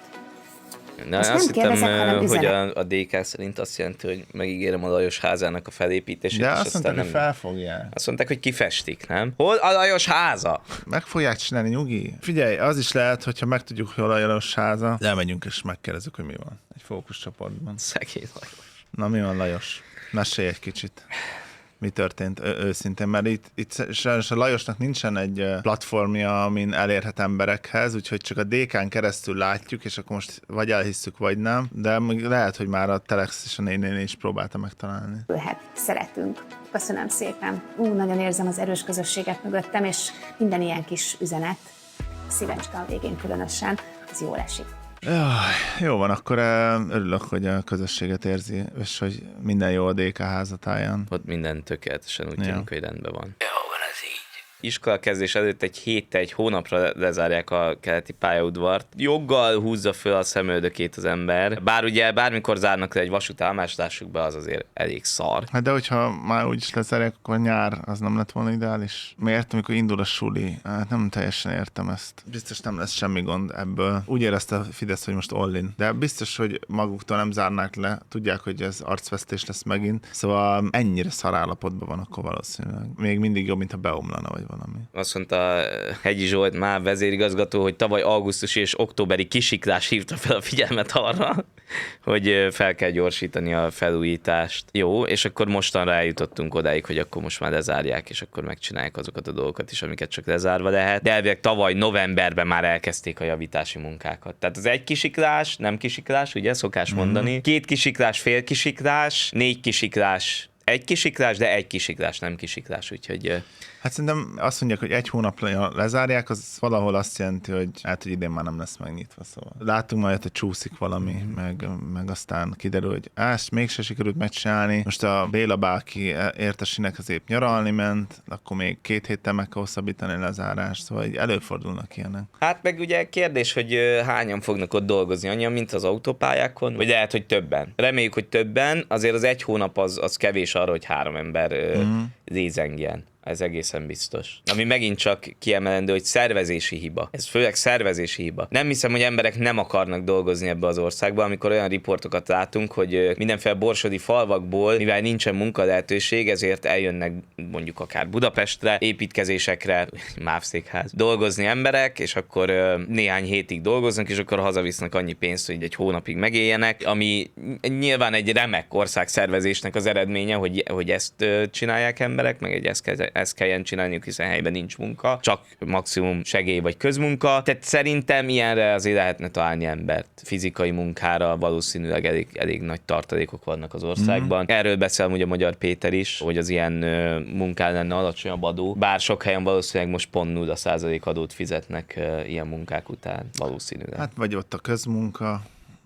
A: Na,
C: Most
A: azt
C: nem kérdezek,
A: hittem,
C: hanem
A: hogy
C: üzenet.
A: a, a dé ká szerint azt jelenti, hogy megígérem a Lajos házának a felépítését.
B: De
A: és
B: azt
A: aztán
B: mondták,
A: nem...
B: hogy felfogják.
A: Azt mondták, hogy kifestik, nem? Hol a Lajos háza?
B: Meg fogják csinálni, nyugi. Figyelj, az is lehet, hogyha megtudjuk, hogy hol a Lajos háza, elmegyünk és megkérdezzük, hogy mi van. Egy fókuszcsoportban.
A: Szegény Lajos.
B: Na mi van, Lajos? Mesélj egy kicsit. Mi történt ő, őszintén, mert itt, itt sajnos a Lajosnak nincsen egy platformja, amin elérhet emberekhez, úgyhogy csak a dé kán keresztül látjuk, és akkor most vagy elhisszük, vagy nem, de lehet, hogy már a Telex és a néni is próbálta megtalálni.
C: Ülhet, szeretünk. Köszönöm szépen. Ú, nagyon érzem az erős közösséget mögöttem, és minden ilyen kis üzenet, szívecske a végén különösen, az jól esik.
B: Jaj, jó van, akkor örülök, hogy a közösséget érzi, és hogy minden jó a dé ká házatáján.
A: Ott minden tökéletesen úgy
B: Ja.
A: tűnik, hogy rendben van. Jó van ez így. Iskola kezdés előtt egy héttel, egy hónapra lezárják a keleti pályaudvart. Joggal húzza föl a szemöldökét az ember. Bár ugye bármikor zárnak le egy vasútállomás, lássuk be, az azért elég szar.
B: Hát de hogyha már úgyis lezárják, akkor nyár az nem lett volna ideális. Miért, amikor indul a suli? Hát nem teljesen értem ezt. Biztos nem lesz semmi gond ebből. Úgy érezte a Fidesz, hogy most all-in. De biztos, hogy maguktól nem zárnák le. Tudják, hogy ez arcvesztés lesz megint. Szóval ennyire szar állapotban van akkor valószínűleg. Még mindig jobb, mint ha beomlana, vagy valami.
A: Azt mondta Hegyi Zsolt, már vezérigazgató, hogy tavaly augusztusi és októberi kisiklás hívta fel a figyelmet arra, hogy fel kell gyorsítani a felújítást. Jó, és akkor mostanra eljutottunk odáig, hogy akkor most már lezárják, és akkor megcsinálják azokat a dolgokat is, amiket csak lezárva lehet. De elvileg tavaly novemberben már elkezdték a javítási munkákat. Tehát az egy kisiklás, nem kisiklás, ugye szokás mondani. Két kisiklás, fél kisiklás, négy kisiklás, egy kisiklás, de egy kisiklás, nem kisiklás, úgyhogy...
B: Hát szerintem azt mondják, hogy egy hónapra lezárják, az valahol azt jelenti, hogy hát, hogy idén már nem lesz megnyitva, szóval. Látunk majd, hogy csúszik valami, mm. meg, meg aztán kiderül, hogy ezt mégse sikerült megcsinálni. Most a Béla báki értesinek az épp nyaralni ment, akkor még két héttel meg kell hosszabbítani a lezárást, szóval így előfordulnak ilyenek.
A: Hát meg ugye kérdés, hogy hányan fognak ott dolgozni, annyian, mint az autópályákon, vagy lehet, hogy többen. Reméljük, hogy többen, azért az egy hónap az, az kevés arra, hogy három ember mm. lézengjen. Ez egészen biztos. Ami megint csak kiemelendő, hogy szervezési hiba. Ez főleg szervezési hiba. Nem hiszem, hogy emberek nem akarnak dolgozni ebbe az országba, amikor olyan riportokat látunk, hogy mindenféle borsodi falvakból, mivel nincsen munkalehetőség, ezért eljönnek mondjuk akár Budapestre, építkezésekre, mávszékház, dolgozni emberek, és akkor néhány hétig dolgoznak, és akkor hazavisznek annyi pénzt, hogy egy hónapig megéljenek, ami nyilván egy remek országszervezésnek az eredménye, hogy, hogy ezt csinálják emberek, meg egy ezt ezt kelljen csinálniuk, hiszen helyben nincs munka, csak maximum segély vagy közmunka. Tehát szerintem ilyenre azért lehetne találni embert. Fizikai munkára valószínűleg elég, elég nagy tartalékok vannak az országban. Mm. Erről beszél ugye Magyar Péter is, hogy az ilyen munkán lenne alacsonyabb adó. Bár sok helyen valószínűleg most pont nulla százalék adót fizetnek ilyen munkák után valószínűleg.
B: Hát vagy ott a közmunka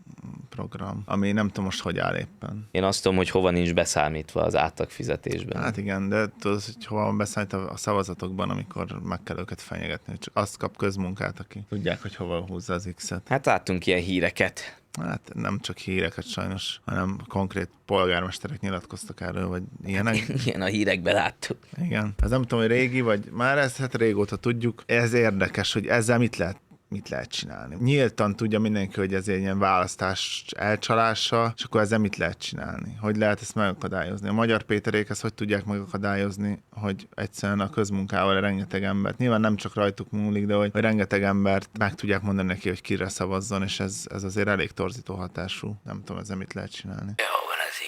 B: program, ami nem tudom most hogy áll éppen.
A: Én azt tudom, hogy hova nincs beszámítva az átlagfizetésben.
B: Hát igen, de tudod, hogy hova van beszámít a szavazatokban, amikor meg kell őket fenyegetni, csak azt kap közmunkát, aki tudják, hogy hova húzza az X-et.
A: Hát láttunk ilyen híreket.
B: Hát nem csak híreket sajnos, hanem konkrét polgármesterek nyilatkoztak erről, vagy ilyenek.
A: Ilyen a hírekben láttuk.
B: Igen. Ez nem tudom, hogy régi, vagy már ezt hát régóta tudjuk. Ez érdekes, hogy ezzel mit lehet mit lehet csinálni. Nyíltan tudja mindenki, hogy ez egy ilyen választás elcsalása, és akkor ezzel mit lehet csinálni? Hogy lehet ezt megakadályozni? A Magyar Péterék ezt hogy tudják megakadályozni, hogy egyszerűen a közmunkával rengeteg embert, nyilván nem csak rajtuk múlik, de hogy, hogy rengeteg embert meg tudják mondani neki, hogy kire szavazzon, és ez, ez azért elég torzító hatású. Nem tudom, ezzel mit lehet csinálni.
A: Jó van ez így.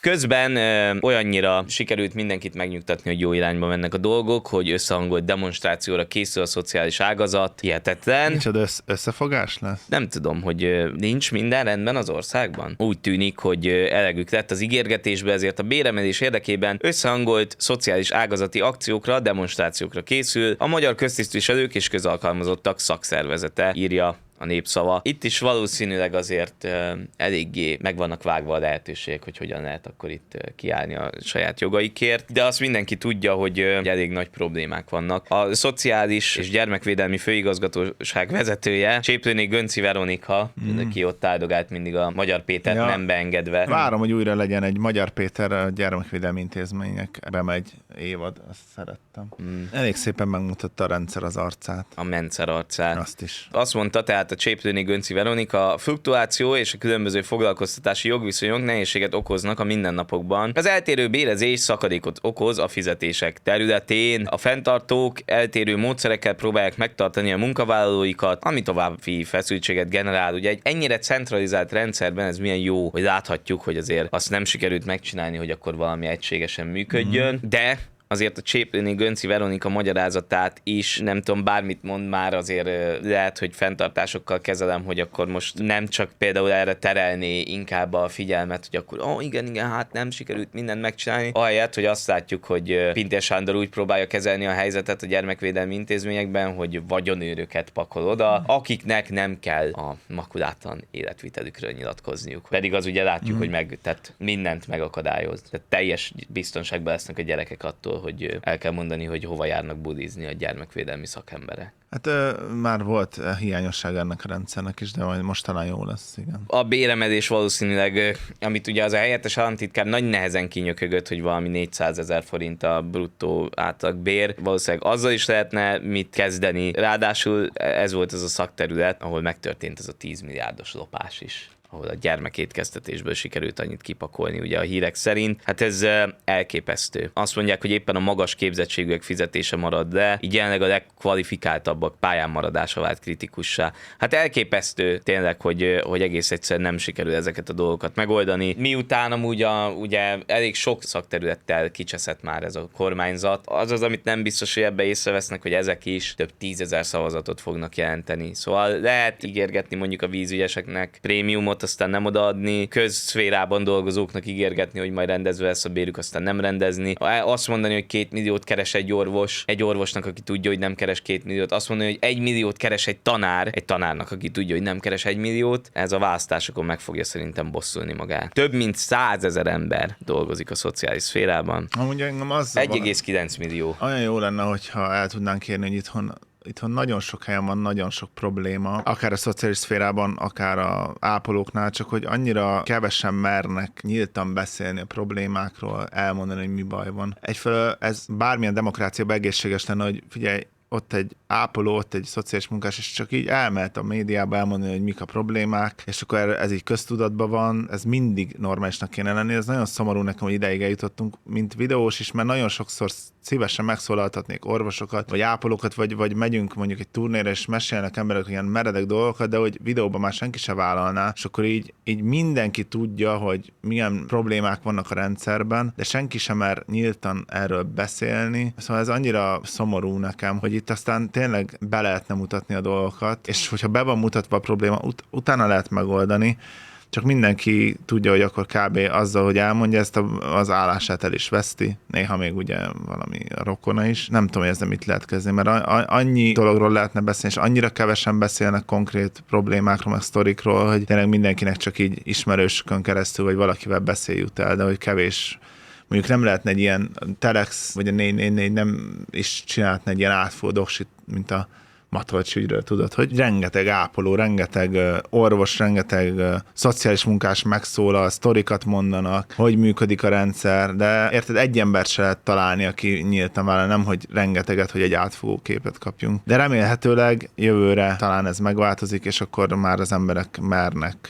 A: Közben ö, olyannyira sikerült mindenkit megnyugtatni, hogy jó irányba mennek a dolgok, hogy összehangolt demonstrációra készül a szociális ágazat. Hihetetlen.
B: Micsoda össz- összefogás lesz?
A: Nem tudom, hogy ö, nincs minden rendben az országban. Úgy tűnik, hogy ö, elegük lett az ígérgetésbe, ezért a béremelés érdekében összehangolt szociális ágazati akciókra, demonstrációkra készül a Magyar Köztisztviselők és Közalkalmazottak Szakszervezete, írja a Népszava. Itt is valószínűleg azért uh, eléggé meg vannak vágva a lehetőségek, hogy hogyan lehet akkor itt uh, kiállni a saját jogaikért, de azt mindenki tudja, hogy, uh, hogy elég nagy problémák vannak. A Szociális és Gyermekvédelmi Főigazgatóság vezetője, Cséplőné Gönci Veronika, mm. aki ott áldogált mindig a Magyar Pétert ja. nem beengedve.
B: Várom, hogy újra legyen egy Magyar Péter a gyermekvédelmi intézményekbe megy évad, azt szerettem. Mm. Elég szépen megmutatta a rendszer az arcát.
A: A Mencer arcát.
B: Azt is.
A: Azt mondta, tehát a Cséplőné Gönci Veronika, a fluktuáció és a különböző foglalkoztatási jogviszonyok nehézséget okoznak a mindennapokban. Az eltérő bérezés szakadékot okoz a fizetések területén. A fenntartók eltérő módszerekkel próbálják megtartani a munkavállalóikat, ami további feszültséget generál. Ugye egy ennyire centralizált rendszerben ez milyen jó, hogy láthatjuk, hogy azért azt nem sikerült megcsinálni, hogy akkor valami egységesen működjön, mm. de azért a Cséplőné Gönci Veronika magyarázatát is, nem tudom, bármit mond már, azért lehet, hogy fenntartásokkal kezelem, hogy akkor most nem csak például erre terelné inkább a figyelmet, hogy akkor, ó, oh, igen, igen, hát nem sikerült mindent megcsinálni, ahelyett, hogy azt látjuk, hogy Pintér Sándor úgy próbálja kezelni a helyzetet a gyermekvédelmi intézményekben, hogy vagyonőröket pakol oda, akiknek nem kell a makulátlan életvitelükről nyilatkozniuk. Pedig az ugye látjuk, mm. hogy meg, tehát mindent megakadályoz. Tehát teljes biztonságban lesznek a gyerekek attól, hogy el kell mondani, hogy hova járnak bulizni a gyermekvédelmi szakemberek.
B: Hát ö, már volt hiányosság ennek a rendszernek is, de majd most talán jó lesz, igen.
A: A béremelés valószínűleg, amit ugye az a helyettes államtitkár nagy nehezen kinyökögött, hogy valami négyszázezer forint a bruttó átlagbér, valószínűleg azzal is lehetne mit kezdeni. Ráadásul ez volt az a szakterület, ahol megtörtént ez a tíz milliárdos lopás is, ahol a gyermekétkeztetésből sikerült annyit kipakolni, ugye a hírek szerint. Hát ez elképesztő. Azt mondják, hogy éppen a magas képzettségűek fizetése marad le, így jelenleg a legkvalifikáltabbak pályán maradása vált kritikussá. Hát elképesztő tényleg, hogy, hogy egész egyszerűen nem sikerül ezeket a dolgokat megoldani. Miután amúgy a, ugye elég sok szakterülettel kicseszett már ez a kormányzat, az az, amit nem biztos, hogy ebbe észrevesznek, hogy ezek is több tízezer szavazatot fognak jelenteni. Szóval lehet ígérgetni mondjuk a vízügyeseknek prémiumot, aztán nem odaadni, közszférában dolgozóknak ígérgetni, hogy majd rendezve lesz a bérük, aztán nem rendezni. Azt mondani, hogy két milliót keres egy orvos, egy orvosnak, aki tudja, hogy nem keres két milliót. Azt mondani, hogy egy milliót keres egy tanár, egy tanárnak, aki tudja, hogy nem keres egy milliót. Ez a választásokon meg fogja szerintem bosszulni magát. Több mint százezer ember dolgozik a szociális szférában.
B: Amúgy engem az
A: egy egész kilenc millió.
B: Olyan jó lenne, hogyha el tudnánk kérni, hogy itthon Itthon nagyon sok helyen van, nagyon sok probléma, akár a szociális szférában, akár a ápolóknál, csak hogy annyira kevesen mernek nyíltan beszélni a problémákról, elmondani, hogy mi baj van. Egyfelől ez bármilyen demokráciában egészséges lenne, hogy figyelj, ott egy ápoló, ott egy szociális munkás, és csak így elmehet a médiába elmondani, hogy mik a problémák, és akkor ez így köztudatban van, ez mindig normálisnak kéne lenni. Ez nagyon szomorú nekem, hogy ideig eljutottunk, mint videós is, mert nagyon sokszor szívesen megszólaltatnék orvosokat, vagy ápolókat, vagy, vagy megyünk mondjuk egy turnéra, és mesélnek emberek ilyen meredek dolgokat, de hogy videóban már senki se vállalná, és akkor így, így mindenki tudja, hogy milyen problémák vannak a rendszerben, de senki sem mer nyíltan erről beszélni. Szóval ez annyira szomorú nekem, hogy itt aztán tényleg be lehetne mutatni a dolgokat, és hogyha be van mutatva a probléma, ut- utána lehet megoldani, csak mindenki tudja, hogy akkor kb. Azzal, hogy elmondja ezt, az állását el is veszti, néha még ugye valami rokona is. Nem tudom, hogy ezzel mit lehet kezdeni, mert annyi dologról lehetne beszélni, és annyira kevesen beszélnek konkrét problémákról, meg sztorikról, hogy tényleg mindenkinek csak így ismerősökön keresztül, vagy valakivel beszél jut el, de hogy kevés. Mondjuk nem lehetne egy ilyen Telex, vagy a négy négy négy nem is csinálhatna egy ilyen átfogó doksit, mint a Matolcsi ügyről, tudod, hogy rengeteg ápoló, rengeteg orvos, rengeteg szociális munkás megszólal, sztorikat mondanak, hogy működik a rendszer, de érted, egy embert se lehet találni, aki nyíltan vállal, nem, hogy rengeteget, hogy egy átfogó képet kapjunk. De remélhetőleg jövőre talán ez megváltozik, és akkor már az emberek mernek.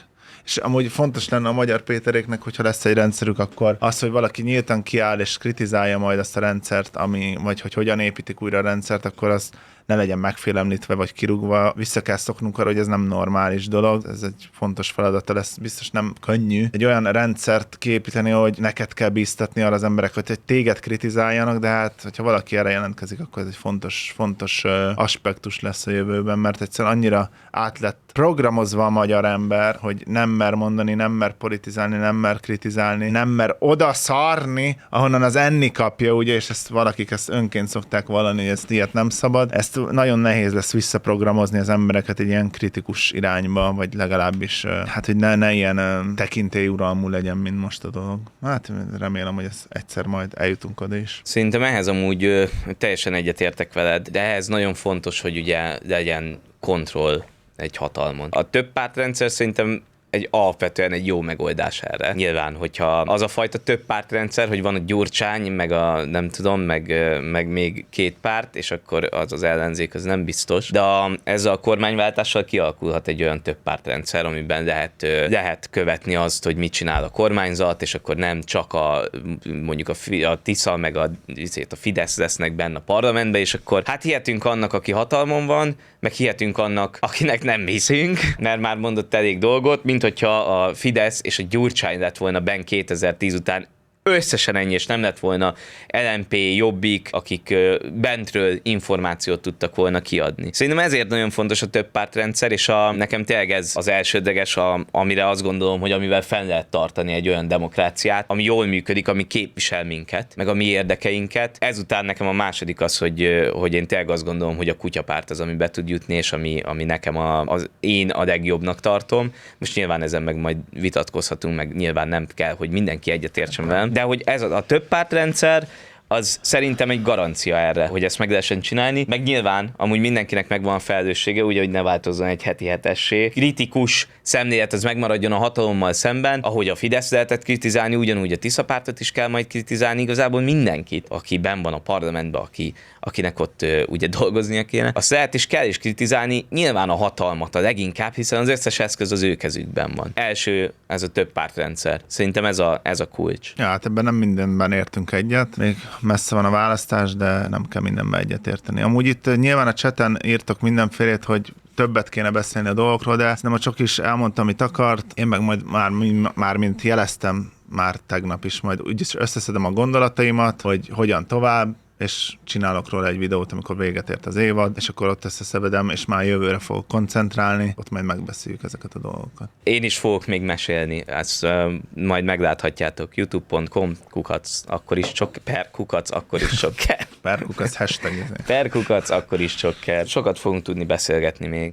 B: És amúgy fontos lenne a Magyar Péteréknek, hogyha lesz egy rendszerük, akkor az, hogy valaki nyíltan kiáll és kritizálja majd azt a rendszert, ami, vagy hogy hogyan építik újra a rendszert, akkor az ne legyen megfélemlítve vagy kirúgva. Vissza kell szoknunk arra, hogy ez nem normális dolog. Ez egy fontos feladata lesz, biztos nem könnyű. Egy olyan rendszert kiépíteni, hogy neked kell bíztatni arra az emberek, hogy téged kritizáljanak, de hát, hogyha valaki erre jelentkezik, akkor ez egy fontos, fontos aspektus lesz a jövőben, mert egyszerűen annyira át lett programozva a magyar ember, hogy nem mer mondani, nem mer politizálni, nem mer kritizálni, nem mer oda szarni, ahonnan az enni kapja, ugye, és ezt valakik ezt önként szokták vallani, hogy ezt ilyet nem szabad. Ezt nagyon nehéz lesz visszaprogramozni az embereket egy ilyen kritikus irányba, vagy legalábbis, hát, hogy ne, ne ilyen tekintélyuralmú legyen, mint most a dolog. Hát remélem, hogy ez egyszer majd eljutunk oda is.
A: Szerintem ehhez amúgy ö, teljesen egyetértek veled, de ehhez nagyon fontos, hogy ugye legyen kontroll egy hatalmon. A több pártrendszer szerintem egy alapvetően egy jó megoldás erre. Nyilván, hogyha az a fajta több pártrendszer, hogy van a Gyurcsány, meg a nem tudom, meg, meg még két párt, és akkor az az ellenzék, az nem biztos. De a, ezzel a kormányváltással kialakulhat egy olyan több pártrendszer, amiben lehet, lehet követni azt, hogy mit csinál a kormányzat, és akkor nem csak a mondjuk a, a Tisza, meg a, a Fidesz lesznek benne a parlamentben, és akkor hát hihetünk annak, aki hatalmon van, meg hihetünk annak, akinek nem hiszünk, mert már mondott elég dolgot, mint hogyha a Fidesz és a Gyurcsány lett volna benn kétezer-tíz után összesen ennyi, és nem lett volna el em pé, Jobbik, akik bentről információt tudtak volna kiadni. Szerintem ezért nagyon fontos a több pártrendszer, és a, nekem tényleg ez az elsődleges, a, amire azt gondolom, hogy amivel fenn lehet tartani egy olyan demokráciát, ami jól működik, ami képvisel minket, meg a mi érdekeinket. Ezután nekem a második az, hogy, hogy én tényleg azt gondolom, hogy a kutyapárt az, ami be tud jutni, és ami, ami nekem a, az én a legjobbnak tartom. Most nyilván ezen meg majd vitatkozhatunk, meg nyilván nem kell, hogy mindenki egyetértsen velem. De hogy ez a, a több pártrendszer, az szerintem egy garancia erre, hogy ezt meg lehessen csinálni. Meg nyilván, amúgy mindenkinek megvan a felelőssége, ugye, hogy ne változzon egy heti hetessé. Kritikus szemlélet az megmaradjon a hatalommal szemben, ahogy a Fidesz lehetett kritizálni, ugyanúgy a Tisza pártot is kell majd kritizálni, igazából mindenkit, aki benn van a parlamentben, aki, akinek ott uh, ugye dolgoznia kéne. Azt lehet és kell is kritizálni, nyilván a hatalmat a leginkább, hiszen az összes eszköz az ő kezükben van. Első, ez a több pártrendszer. Szerintem ez a, ez a kulcs.
B: Ja, hát ebben nem mindenben értünk egyet. Még messze van a választás, de nem kell mindenben egyet érteni. Amúgy itt nyilván a chaten írtok mindenfélét, hogy többet kéne beszélni a dolgokról, de nem a csak is elmondtam, amit akart. Én meg majd már, már mint jeleztem, már tegnap is majd úgy is összeszedem a gondolataimat, hogy hogyan tovább, és csinálok róla egy videót, amikor véget ért az évad, és akkor ott összeszevedem, és már jövőre fogok koncentrálni, ott majd megbeszéljük ezeket a dolgokat.
A: Én is fogok még mesélni, ezt uh, majd megláthatjátok, youtube pont com kukac, akkor is csak per kukac, akkor is csak kell.
B: Per kukac, hashtag.
A: Per kukac, akkor is csak kell. Sokat fogunk tudni beszélgetni még.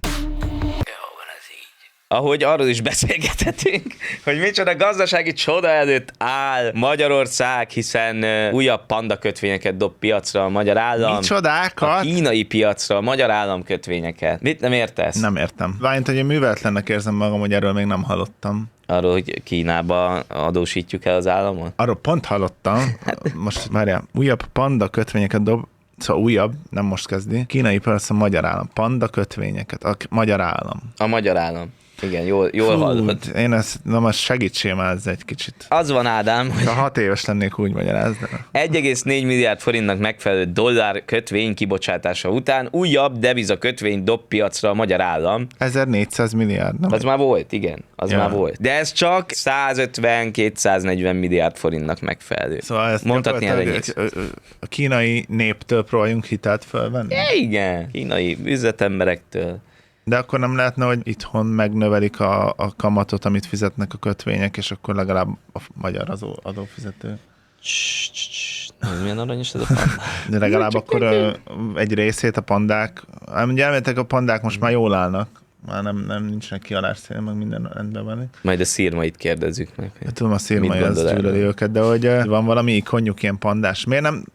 A: Ahogy arról is beszélgethetünk, hogy micsoda gazdasági csoda előtt áll Magyarország, hiszen uh, újabb panda kötvényeket dob piacra a magyar állam.
B: Micsodákat?
A: A kínai piacra a magyar állam kötvényeket. Mit nem értesz?
B: Nem értem. Várjant, hogy én műveletlennek érzem magam, hogy erről még nem hallottam.
A: Arról, hogy Kínába adósítjuk el az államot?
B: Arról pont hallottam. Most várjál, újabb panda kötvényeket dob, szóval újabb, nem most kezdi. Kínai piacra a magyar állam. Panda kötvényeket. A magyar állam.
A: A magyar állam. Igen, jól, jól
B: Fú,
A: hallod.
B: Én ezt, na most segítsél már ezzel egy kicsit.
A: Az van, Ádám, hogy
B: ha hat éves lennék, úgy magyarázd.
A: egy egész négy milliárd forintnak megfelelő dollár kötvény kibocsátása után újabb deviza kötvény dob piacra a magyar állam.
B: ezernégyszáz milliárd, nem?
A: Az már volt, igen, az
B: ja.
A: már volt. De ez csak százötven-kétszáznegyven milliárd forintnak megfelelő.
B: Szóval ezt
A: mondhatni el
B: a kínai néptől próbáljunk hitelt fölvenni?
A: É, igen, kínai üzletemberektől.
B: De akkor nem lehetne, hogy itthon megnövelik a, a kamatot, amit fizetnek a kötvények, és akkor legalább a magyar az adófizető.
A: Milyen aranyos ez a panda?
B: De legalább akkor ö, egy részét a pandák, ugye elméletek a pandák most már jól állnak, már nem, nem nincsenek kialásszél, meg minden rendben van.
A: Majd a szírmait kérdezzük meg.
B: Tudom, a szírmai az gyűlöli őket, de hogy van valami ikonjuk ilyen pandás. Miért nem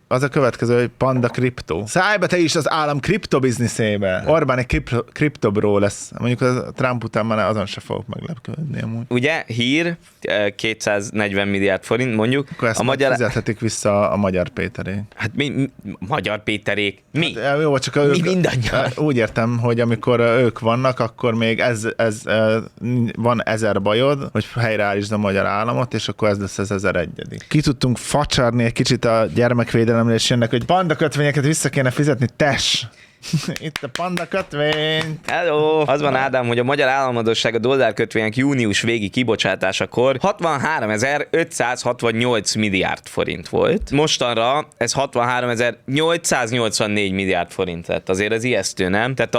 B: az a következő, hogy Panda Kripto. Szállj be te is az állam kriptobizniszébe. Orbán egy kripto, kriptobró lesz. Mondjuk a Trump után már azon se fogok meglepődni amúgy.
A: Ugye, hír, kétszáznegyven milliárd forint, mondjuk.
B: Akkor ezt
A: a magyar...
B: fizethetik vissza a Magyar Péterék.
A: Hát mi, mi Magyar Péterék? Mi?
B: Hát, jó, csak
A: mi
B: ők,
A: mindannyian?
B: úgy értem, hogy amikor ők vannak, akkor még ez, ez, van ezer bajod, hogy helyreállítsd a magyar államot, és akkor ez lesz az ezer egyedik. Ki tudtunk facsarni egy kicsit a gyermekvédelemre, és jönnek, hogy panda kötvényeket vissza kéne fizetni, tess! Itt a panda kötvény.
A: Hello! Az van, Ádám, hogy a magyar államadósság a dollárkötvények június végi kibocsátásakor hatvanháromezer-ötszázhatvannyolc milliárd forint volt. Mostanra ez hatvanháromezer-nyolcszáznyolcvannégy milliárd forint lett. Azért ez ijesztő, nem? Tehát a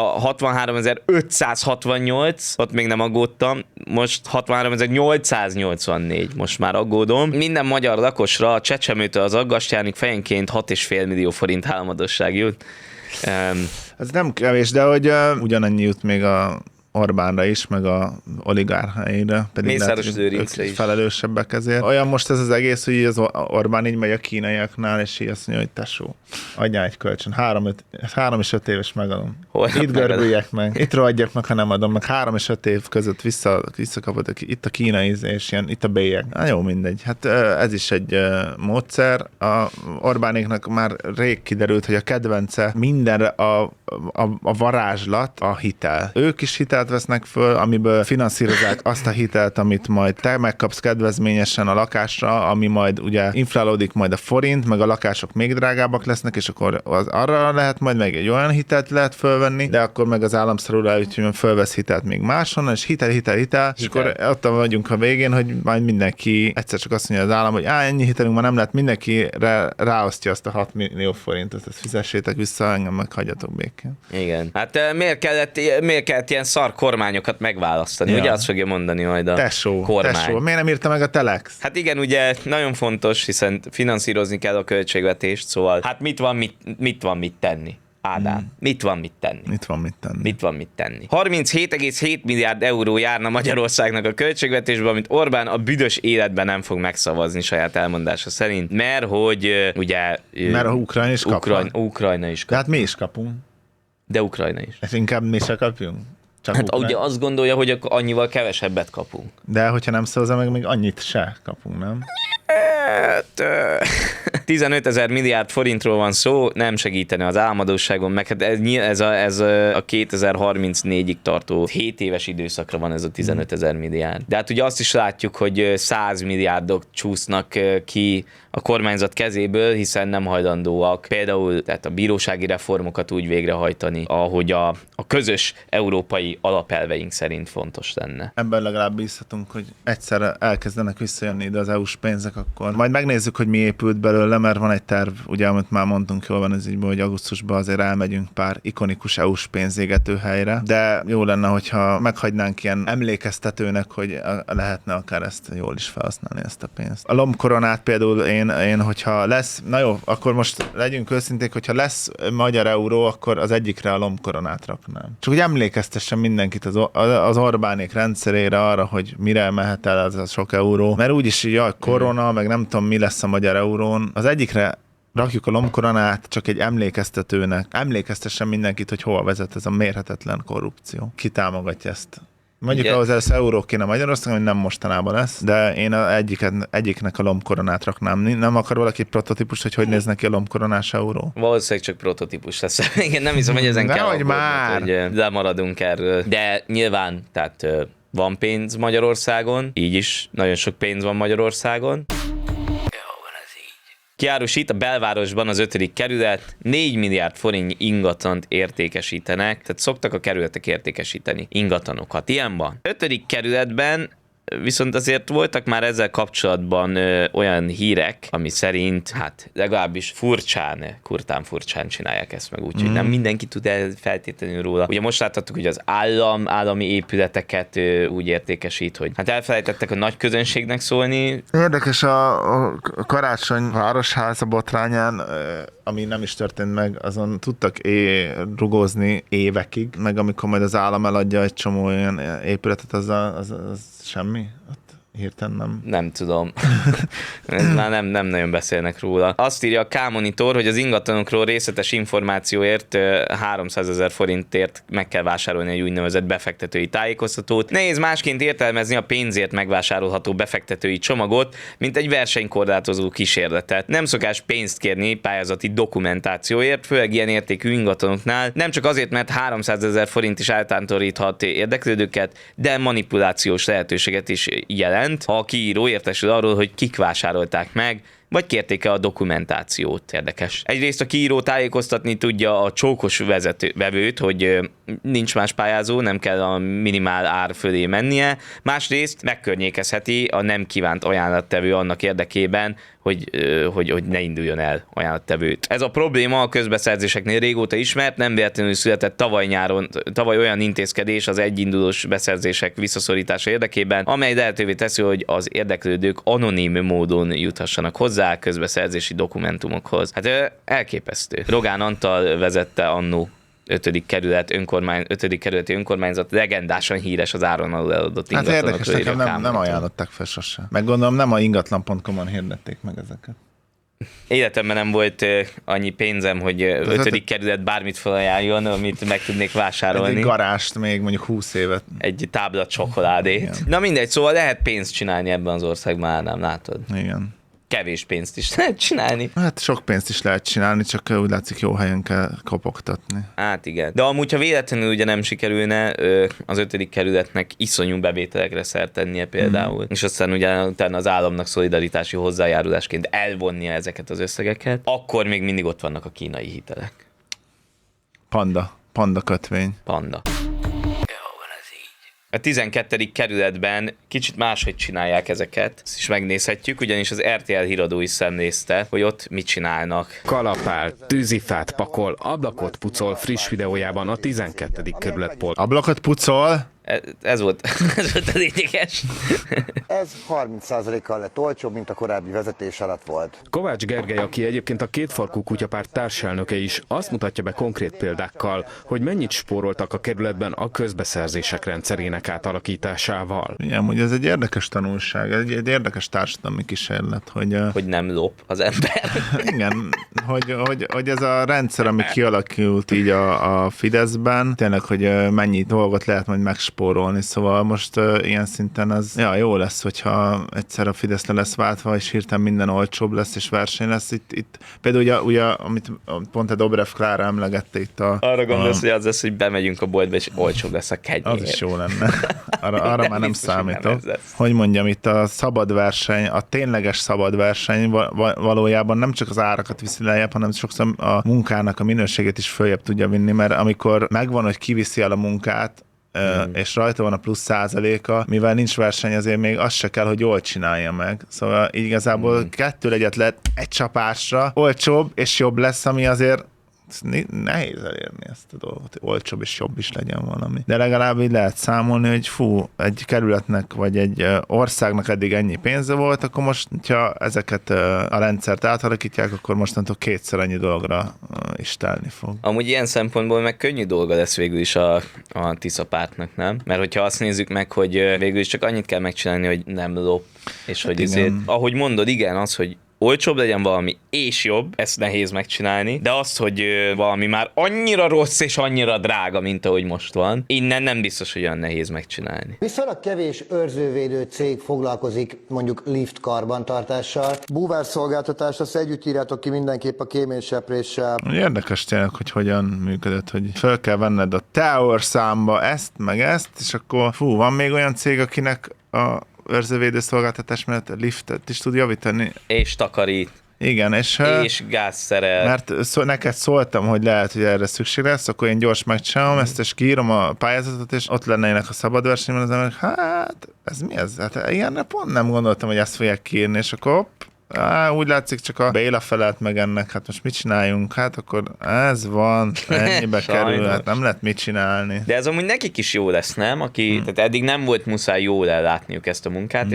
A: hatvanháromezer-ötszázhatvannyolc, ott még nem aggódtam, most hatvanháromezer-nyolcszáznyolcvannégy, most már aggódom. Minden magyar lakosra a Csecsemőtől az Aggastyánig fejenként hat egész öt millió forint államadósság jut. Um,
B: Ez nem kevés, de hogy uh, ugyanannyi jut még a Orbánra is, meg a oligárháira, pedig lehet, hogy ők felelősebbek ezért. Olyan most ez az egész, hogy az Orbán így megy a kínaiaknál, és így azt mondja, hogy tesó, adjál egy kölcsön. Három, öt, három és öt éves megadom. Holnap itt görbüljek meg. Itt rohadjak meg, ha nem adom meg. Három és öt év között vissza, visszakapod itt a kínai és ilyen, itt a bélyeg. Na jó, mindegy. Hát ez is egy módszer. A Orbánéknak már rég kiderült, hogy a kedvence mindenre a, a, a varázslat, a hitel. Ők is hitelt vesznek föl, amiből finanszírozzák azt a hitelt, amit majd te megkapsz kedvezményesen a lakásra, ami majd ugye inflálódik majd a forint, meg a lakások még drágábbak lesznek, és akkor az arra lehet majd meg egy olyan hitelt lehet fölvenni, de akkor meg az állam szarul el, hogy fölvesz hitelt még máshonnan, és hitel, hitel, hitel, és hitel. Akkor ott vagyunk a végén, hogy majd mindenki egyszer csak azt mondja az állam, hogy á, ennyi hitelünk már nem lehet, mindenki ráosztja azt a hat millió forintot, ezt fizessétek vissza, engem meg hagyjatok békén.
A: Igen. Hát miért kellett, miért kellett ilyen szar kormányokat megválasztani? Ja. Ugye azt fogja mondani majd a
B: tesó,
A: kormány.
B: Tesó. Miért nem írta meg a Telex?
A: Hát igen, ugye nagyon fontos, hiszen finanszírozni kell a költségvetést, szóval hát mit van mit, mit, van mit tenni? Ádám, hmm. mit van mit tenni?
B: Mit van mit tenni?
A: Mit van mit tenni? harminchét egész hét milliárd euró járna Magyarországnak a költségvetésbe, amit Orbán a büdös életben nem fog megszavazni saját elmondása szerint, mert hogy ugye...
B: Mert a Ukrajna is kap.
A: Ukrajna, Ukrajna is kap.
B: De hát mi is kapunk.
A: De Ukrajna is.
B: Ez inkább mi se kapjunk. Csak
A: hát ugye azt gondolja, hogy akkor annyival kevesebbet kapunk.
B: De hogyha nem szavazza meg, még annyit se kapunk, nem?
A: tizenötezer milliárd forintról van szó, nem segíteni az államadósságon, meg hát ez, ez, a, ez a kétezer-harmincnégyig tartó hét éves időszakra van ez a tizenötezer milliárd. De hát ugye azt is látjuk, hogy száz milliárdok csúsznak ki a kormányzat kezéből, hiszen nem hajlandóak például tehát a bírósági reformokat úgy végrehajtani, ahogy a, a közös európai alapelveink szerint fontos lenne.
B: Ebben legalább bízhatunk, hogy egyszer elkezdenek visszajönni ide az é u-s pénzek, akkor majd megnézzük, hogy mi épült belőle, mert van egy terv, ugye, amit már mondtunk, jól van ez ígyben, hogy augusztusban azért elmegyünk pár ikonikus é u-s pénzégető helyre, de jó lenne, hogyha meghagynánk ilyen emlékeztetőnek, hogy lehetne akár ezt jól is felhasználni, ezt a pénzt. A lombkoronát például én, én, hogyha lesz, na jó, akkor most legyünk őszinték, hogyha lesz magyar euró, akkor az egyikre a lombkoronát raknám. Csak hogy emlékeztessen mindenkit az, az Orbánék rendszerére arra, hogy mire mehet el az a sok euró, mert úgyis így a korona, meg nem tudom mi lesz a magyar eurón, az egyikre rakjuk a lombkoronát csak egy emlékeztetőnek. Emlékeztessen mindenkit, hogy hova vezet ez a mérhetetlen korrupció. Ki támogatja ezt? Mondjuk ahhoz ez euró kéne Magyarországon, hogy nem mostanában lesz, de én a egyiket, egyiknek a lombkoronát raknám. Nem akar valaki prototípus, hogy hogy néz neki a lombkoronás euró?
A: Valószínűleg csak prototípus lesz. Igen, nem hiszem, hogy ezen kell
B: aggódnod, már.
A: Hogy lemaradunk erről. De nyilván, tehát van pénz Magyarországon, így is nagyon sok pénz van Magyarországon. Kiárusít, a belvárosban az ötödik kerület négy milliárd forint ingatlant értékesítenek, tehát szoktak a kerületek értékesíteni ingatlanokat. Ilyen van. ötödik kerületben viszont azért voltak már ezzel kapcsolatban ö, olyan hírek, ami szerint, hát legalábbis furcsán, kurtán furcsán csinálják ezt meg, úgyhogy mm. nem mindenki tud el feltétlenül róla. Ugye most láthattuk, hogy az állam, állami épületeket ö, úgy értékesít, hogy hát elfelejtettek a nagy közönségnek szólni.
B: Érdekes a, a Karácsony városháza botrányán, ami nem is történt meg, azon tudtak é, rugózni évekig, meg amikor majd az állam eladja egy csomó olyan épületet, az, a, az, az semmi? Ott hirtelen nem.
A: Nem tudom. Már nem, nem nagyon beszélnek róla. Azt írja a K-Monitor, hogy az ingatlanokról részletes információért háromszázezer forintért meg kell vásárolni egy úgynevezett befektetői tájékoztatót. Nehéz másként értelmezni a pénzért megvásárolható befektetői csomagot, mint egy versenykorlátozó kísérletet. Nem szokás pénzt kérni pályázati dokumentációért, főleg ilyen értékű ingatlanoknál, nem csak azért, mert háromszázezer forint is eltántoríthat érdeklődőket, de manipulációs lehetőséget is jelent, ha a kiíró értesül arról, hogy kik vásárolták meg, vagy kérték-e a dokumentációt. Érdekes. Egyrészt a kiíró tájékoztatni tudja a csókos vezető, vevőt, hogy nincs más pályázó, nem kell a minimál ár fölé mennie. Másrészt megkörnyékezheti a nem kívánt ajánlattevő annak érdekében, hogy, hogy, hogy ne induljon el ajánlattevőt. Ez a probléma a közbeszerzéseknél régóta ismert, nem véletlenül született tavaly nyáron, tavaly olyan intézkedés az egyindulós beszerzések visszaszorítása érdekében, amely lehetővé teszi, hogy az érdeklődők anonim módon juthassanak hozzá közbeszerzési dokumentumokhoz. Hát elképesztő. Rogán Antal vezette annó ötödik kerület önkormány, ötödik kerületi önkormányzat legendásan híres az áron alul eladott
B: hát
A: ingatlanokról.
B: Hát érdekes, nekem nem, nem ajánlották fel sose. Meg gondolom nem a ingatlan pont com-on hirdették meg ezeket.
A: Életemben nem volt annyi pénzem, hogy ötödik kerület bármit felajánljon, amit meg tudnék vásárolni.
B: Egy garást még mondjuk húsz évet.
A: Egy tábla csokoládét. Igen. Na mindegy, szóval lehet pénzt csinálni ebben az országban, nem látod?
B: Igen.
A: Kevés pénzt is lehet csinálni.
B: Hát sok pénzt is lehet csinálni, csak úgy látszik jó helyen kell kopogtatni.
A: Hát igen. De amúgy, ha véletlenül ugye nem sikerülne az ötödik kerületnek iszonyú bevételekre szert tennie például, mm. és aztán ugye utána az államnak szolidaritási hozzájárulásként elvonnia ezeket az összegeket, akkor még mindig ott vannak a kínai hitelek.
B: Panda. Panda kötvény.
A: Panda. A tizenkettedik kerületben kicsit máshogy csinálják ezeket. Ezt is megnézhetjük, ugyanis az er té el híradó is szemlézte, hogy ott mit csinálnak.
D: Kalapál, tűzifát pakol, ablakot pucol friss videójában a tizenkettedik kerület pol.
B: Ablakot pucol?
A: Ez volt, ez volt a lényeges.
E: Ez harminc százalékkal lett olcsóbb, mint a korábbi vezetés alatt volt.
D: Kovács Gergely, aki egyébként a Kétfarkú kutyapárt társelnöke is, azt mutatja be konkrét példákkal, hogy mennyit spóroltak a kerületben a közbeszerzések rendszerének átalakításával.
B: Igen, hogy ez egy érdekes tanulság, egy, egy érdekes társadalmi kísérlet, hogy...
A: Hogy nem lop az ember.
B: Igen, hogy, hogy, hogy ez a rendszer, ami kialakult így a, a Fideszben, tényleg, hogy mennyi dolgot lehet majd megspórolni, spórolni, szóval most uh, ilyen szinten az ja, jó lesz, hogyha egyszer a Fidesz le lesz váltva, és hirtelen minden olcsóbb lesz, és verseny lesz. Itt, itt például ugye, ugye amit pont a Dobrev Klára emlegette itt a...
A: Arra gondolsz, a, hogy az lesz, hogy bemegyünk a boltba, és olcsóbb lesz a kenyér.
B: Az is jó lenne. Arra, arra már nem számítok. Nem hogy mondjam, itt a szabad verseny, a tényleges szabad verseny valójában nem csak az árakat viszi lejjebb, hanem sokszor a munkának a minőségét is följebb tudja vinni, mert amikor megvan, hogy kiviszi el a munkát, Mm. és rajta van a plusz százaléka, mivel nincs verseny, azért még az se kell, hogy jól csinálja meg. Szóval így igazából mm. kettő legyet lehet egy csapásra, olcsóbb és jobb lesz, ami azért nehéz elérni ezt a dolgot, olcsóbb és jobb is legyen valami. De legalább így lehet számolni, hogy fú, egy kerületnek vagy egy országnak eddig ennyi pénze volt, akkor most, ha ezeket a rendszert átalakítják, akkor mostantól kétszer annyi dologra is telni fog.
A: Amúgy ilyen szempontból meg könnyű dolga lesz végül is a, a Tisza pártnak, nem? Mert hogyha azt nézzük meg, hogy végül is csak annyit kell megcsinálni, hogy nem lop, és hát hogy ezért, ahogy mondod, igen, az, hogy olcsóbb legyen valami és jobb, ezt nehéz megcsinálni, de azt, hogy valami már annyira rossz és annyira drága, mint ahogy most van, innen nem biztos, hogy olyan nehéz megcsinálni.
E: Viszonylag kevés őrzővédő cég foglalkozik mondjuk lift karbantartással. Búvárszolgáltatást, azt együtt írjátok ki mindenképp a kéménysepréssel.
B: Érdekes tényleg, hogy hogyan működött, hogy fel kell venned a Tower számba ezt, meg ezt, és akkor fú, van még olyan cég, akinek a őrzővédő szolgáltatás mellett a liftet is tud javítani.
A: És takarít.
B: Igen, és...
A: És gázszerel.
B: Mert szó, neked szóltam, hogy lehet, hogy erre szükség lesz, akkor én gyors megcsinálom mm. ezt, és kiírom a pályázatot, és ott lennének a szabad versenyben, az emberek, hát, ez mi ez? Hát ilyenre pont nem gondoltam, hogy ezt fogják kiírni, és akkor hopp, Á, úgy látszik, csak a Béla felelt meg ennek, hát most mit csináljunk? Hát akkor ez van, ennyibe kerül, hát nem lehet mit csinálni.
A: De ez amúgy nekik is jó lesz, nem? Aki, hmm. Tehát eddig nem volt muszáj jól ellátniuk ezt a munkát, hmm. és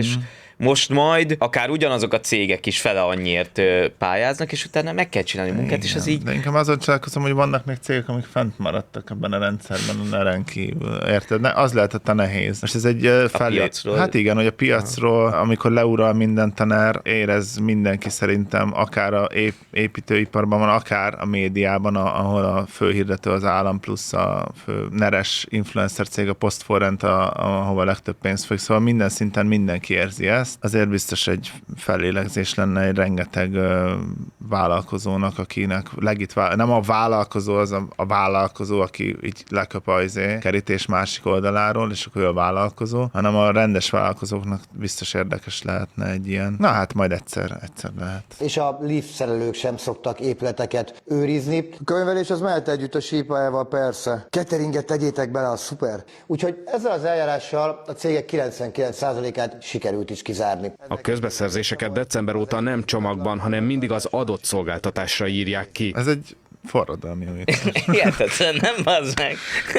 A: most majd akár ugyanazok a cégek is fele annyiért ö, pályáznak, és utána meg kell csinálni munkát, igen, és az így...
B: De inkább azon csodálkozom, hogy vannak még cégek, amik fent maradtak ebben a rendszerben, a neren kívül. Érted? Ne, az lehetett a nehéz. Most ez egy felé...
A: piacról.
B: Hát igen, hogy a piacról, aha, amikor leural minden taner, érez mindenki szerintem, akár a ép, építőiparban van, akár a médiában, a, ahol a főhirdető az Állam plusz a fő neres influencer cég, a Postforrent, a, ahova a legtöbb pénz folyik. Szóval minden szinten mindenki érzi ezt. Azért biztos egy fellélegzés lenne egy rengeteg ö, vállalkozónak, akinek legit vál... nem a vállalkozó, az a, a vállalkozó, aki így leköp a izé, kerítés másik oldaláról, és akkor ő a vállalkozó, hanem a rendes vállalkozóknak biztos érdekes lehetne egy ilyen. Na hát majd egyszer, egyszer lehet.
E: És a lift szerelők sem szoktak épületeket őrizni. A könyvelés az mehet együtt a sípájával, persze. Cateringet tegyétek bele, a szuper. Úgyhogy ezzel az eljárással a cégek kilencvenkilenc százalékát sikerült is kizárni.
D: A közbeszerzéseket december óta nem csomagban, hanem mindig az adott szolgáltatásra írják ki.
B: Ez egy forradalmi újítás.
A: Hihetetlen, nem az meg.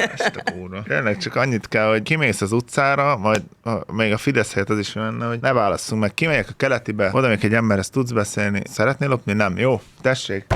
B: Tényleg csak annyit kell, hogy kimész az utcára, majd a, még a Fidesz helyett az is lenne, hogy ne válasszunk meg. Kimegyek a Keletibe, oda még egy emberhez tudsz beszélni. Szeretnél lopni? Nem. Jó, tessék.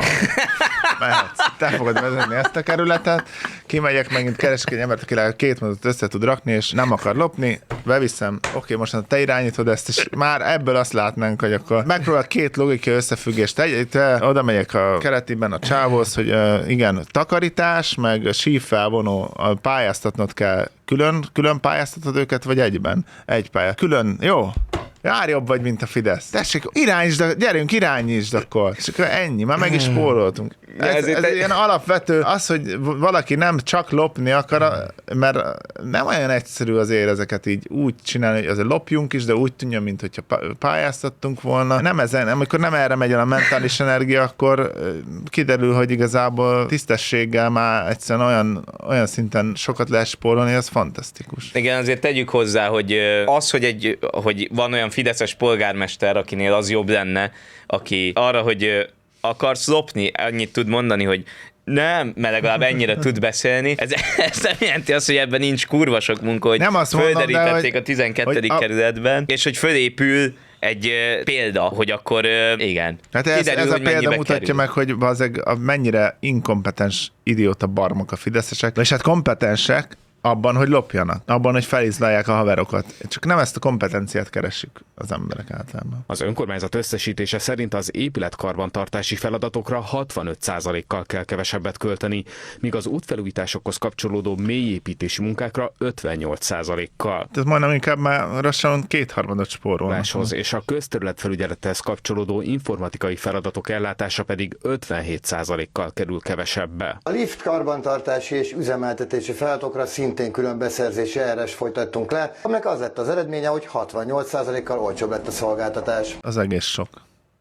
B: Mehetsz. Te fogod vezetni ezt a kerületet. Kimegyek, megint keresek egy embert, aki legalább két mondatot össze tud rakni, és nem akar lopni. Beviszem. Oké, most te irányítod ezt, és már ebből azt látnánk, hogy akkor megpróbál két logikai összefüggést. Egy, te, oda megyek a Keletiben a csávóhoz, hogy uh, igen, takarítás, meg sífelvonó, pályáztatnod kell. Külön, külön pályáztatod őket, vagy egyben? Egy pálya. Külön, jó. Jár jobb vagy, mint a Fidesz. Tessék, irányítsd, gyerünk, irányítsd akkor. És akkor ennyi, már meg is spóroltunk. Ez, ez egy ilyen alapvető, az, hogy valaki nem csak lopni akar, mert nem olyan egyszerű azért ezeket így úgy csinálni, hogy azért lopjunk is, de úgy tűnjön, mint hogyha pályáztattunk volna. Nem ezen, amikor nem erre megy el a mentális energia, akkor kiderül, hogy igazából tisztességgel már egyszerűen olyan, olyan szinten sokat lehet spórolni, ez fantasztikus.
A: Igen, azért tegyük hozzá, hogy az, hogy, egy, hogy van olyan fideszes polgármester, akinél az jobb lenne, aki arra, hogy akarsz lopni, annyit tud mondani, hogy nem, mert legalább ennyire tud beszélni. Ez, ez nem jelenti azt, hogy ebben nincs kurva sok munka, hogy földerítették a tizenkettedik a... kerületben, és hogy fölépül egy uh, példa, hogy akkor uh, igen.
B: Hát ez,
A: kiderül,
B: ez a
A: hogy
B: példa mutatja
A: kerül.
B: meg, hogy bazeg, mennyire inkompetens idióta barmok a fideszesek, és hát kompetensek abban, hogy lopjanak, abban, hogy felizlálják a haverokat. Csak nem ezt a kompetenciát keressük az emberek általában.
D: Az önkormányzat összesítése szerint az épületkarbantartási feladatokra hatvanöt százalékkal kell kevesebbet költeni, míg az útfelújításokhoz kapcsolódó mélyépítési munkákra ötvennyolc százalékkal.
B: Tehát majdnem inkább már lassan kétharmadot spórolnak.
D: És a közterületfelügyelethez kapcsolódó informatikai feladatok ellátása pedig ötvenhét százalékkal kerül kevesebbe.
E: A lift karbantartási és üzemeltetési feladatokra szintén külön beszerzési eljárást folytattunk le, aminek az lett az eredménye, hogy hatvannyolc százalékkal olcsóbb lett a szolgáltatás.
B: Az egész sok.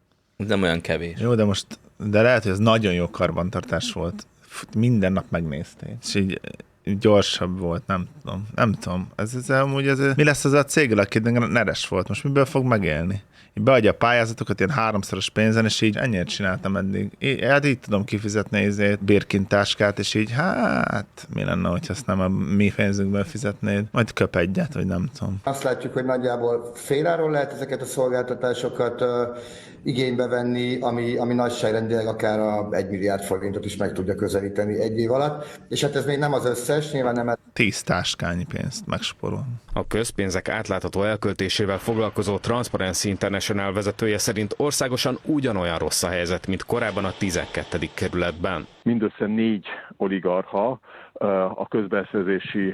A: Nem olyan kevés.
B: Jó, de most, de lehet, hogy ez nagyon jó karbantartás volt. Minden nap megnézték. És így gyorsabb volt, nem tudom. Nem tudom. Ez, ez amúgy ez, mi lesz az a céggel, aki neres volt? Most miből fog megélni? Így beadja a pályázatokat ilyen háromszoros pénzen, és így ennyire csináltam eddig. Így, hát így tudom kifizetni ezért Birkin táskát, és így hát mi lenne, hogyha azt nem a mi pénzünkből fizetnéd? Majd köp egyet, vagy nem tudom.
E: Azt látjuk, hogy nagyjából féláron lehet ezeket a szolgáltatásokat uh, igénybe venni, ami, ami nagyságrendileg akár a egy milliárd forintot is meg tudja közelíteni egy év alatt. És hát ez még nem az összes, nyilván nem...
B: Tíz táskányi pénzt megspórol.
D: A közpénzek átlátható elköltésével foglalkozó Transparency International vezetője szerint országosan ugyanolyan rossz a helyzet, mint korábban a tizenkettedik kerületben.
F: Mindössze négy oligarcha a közbeszerzési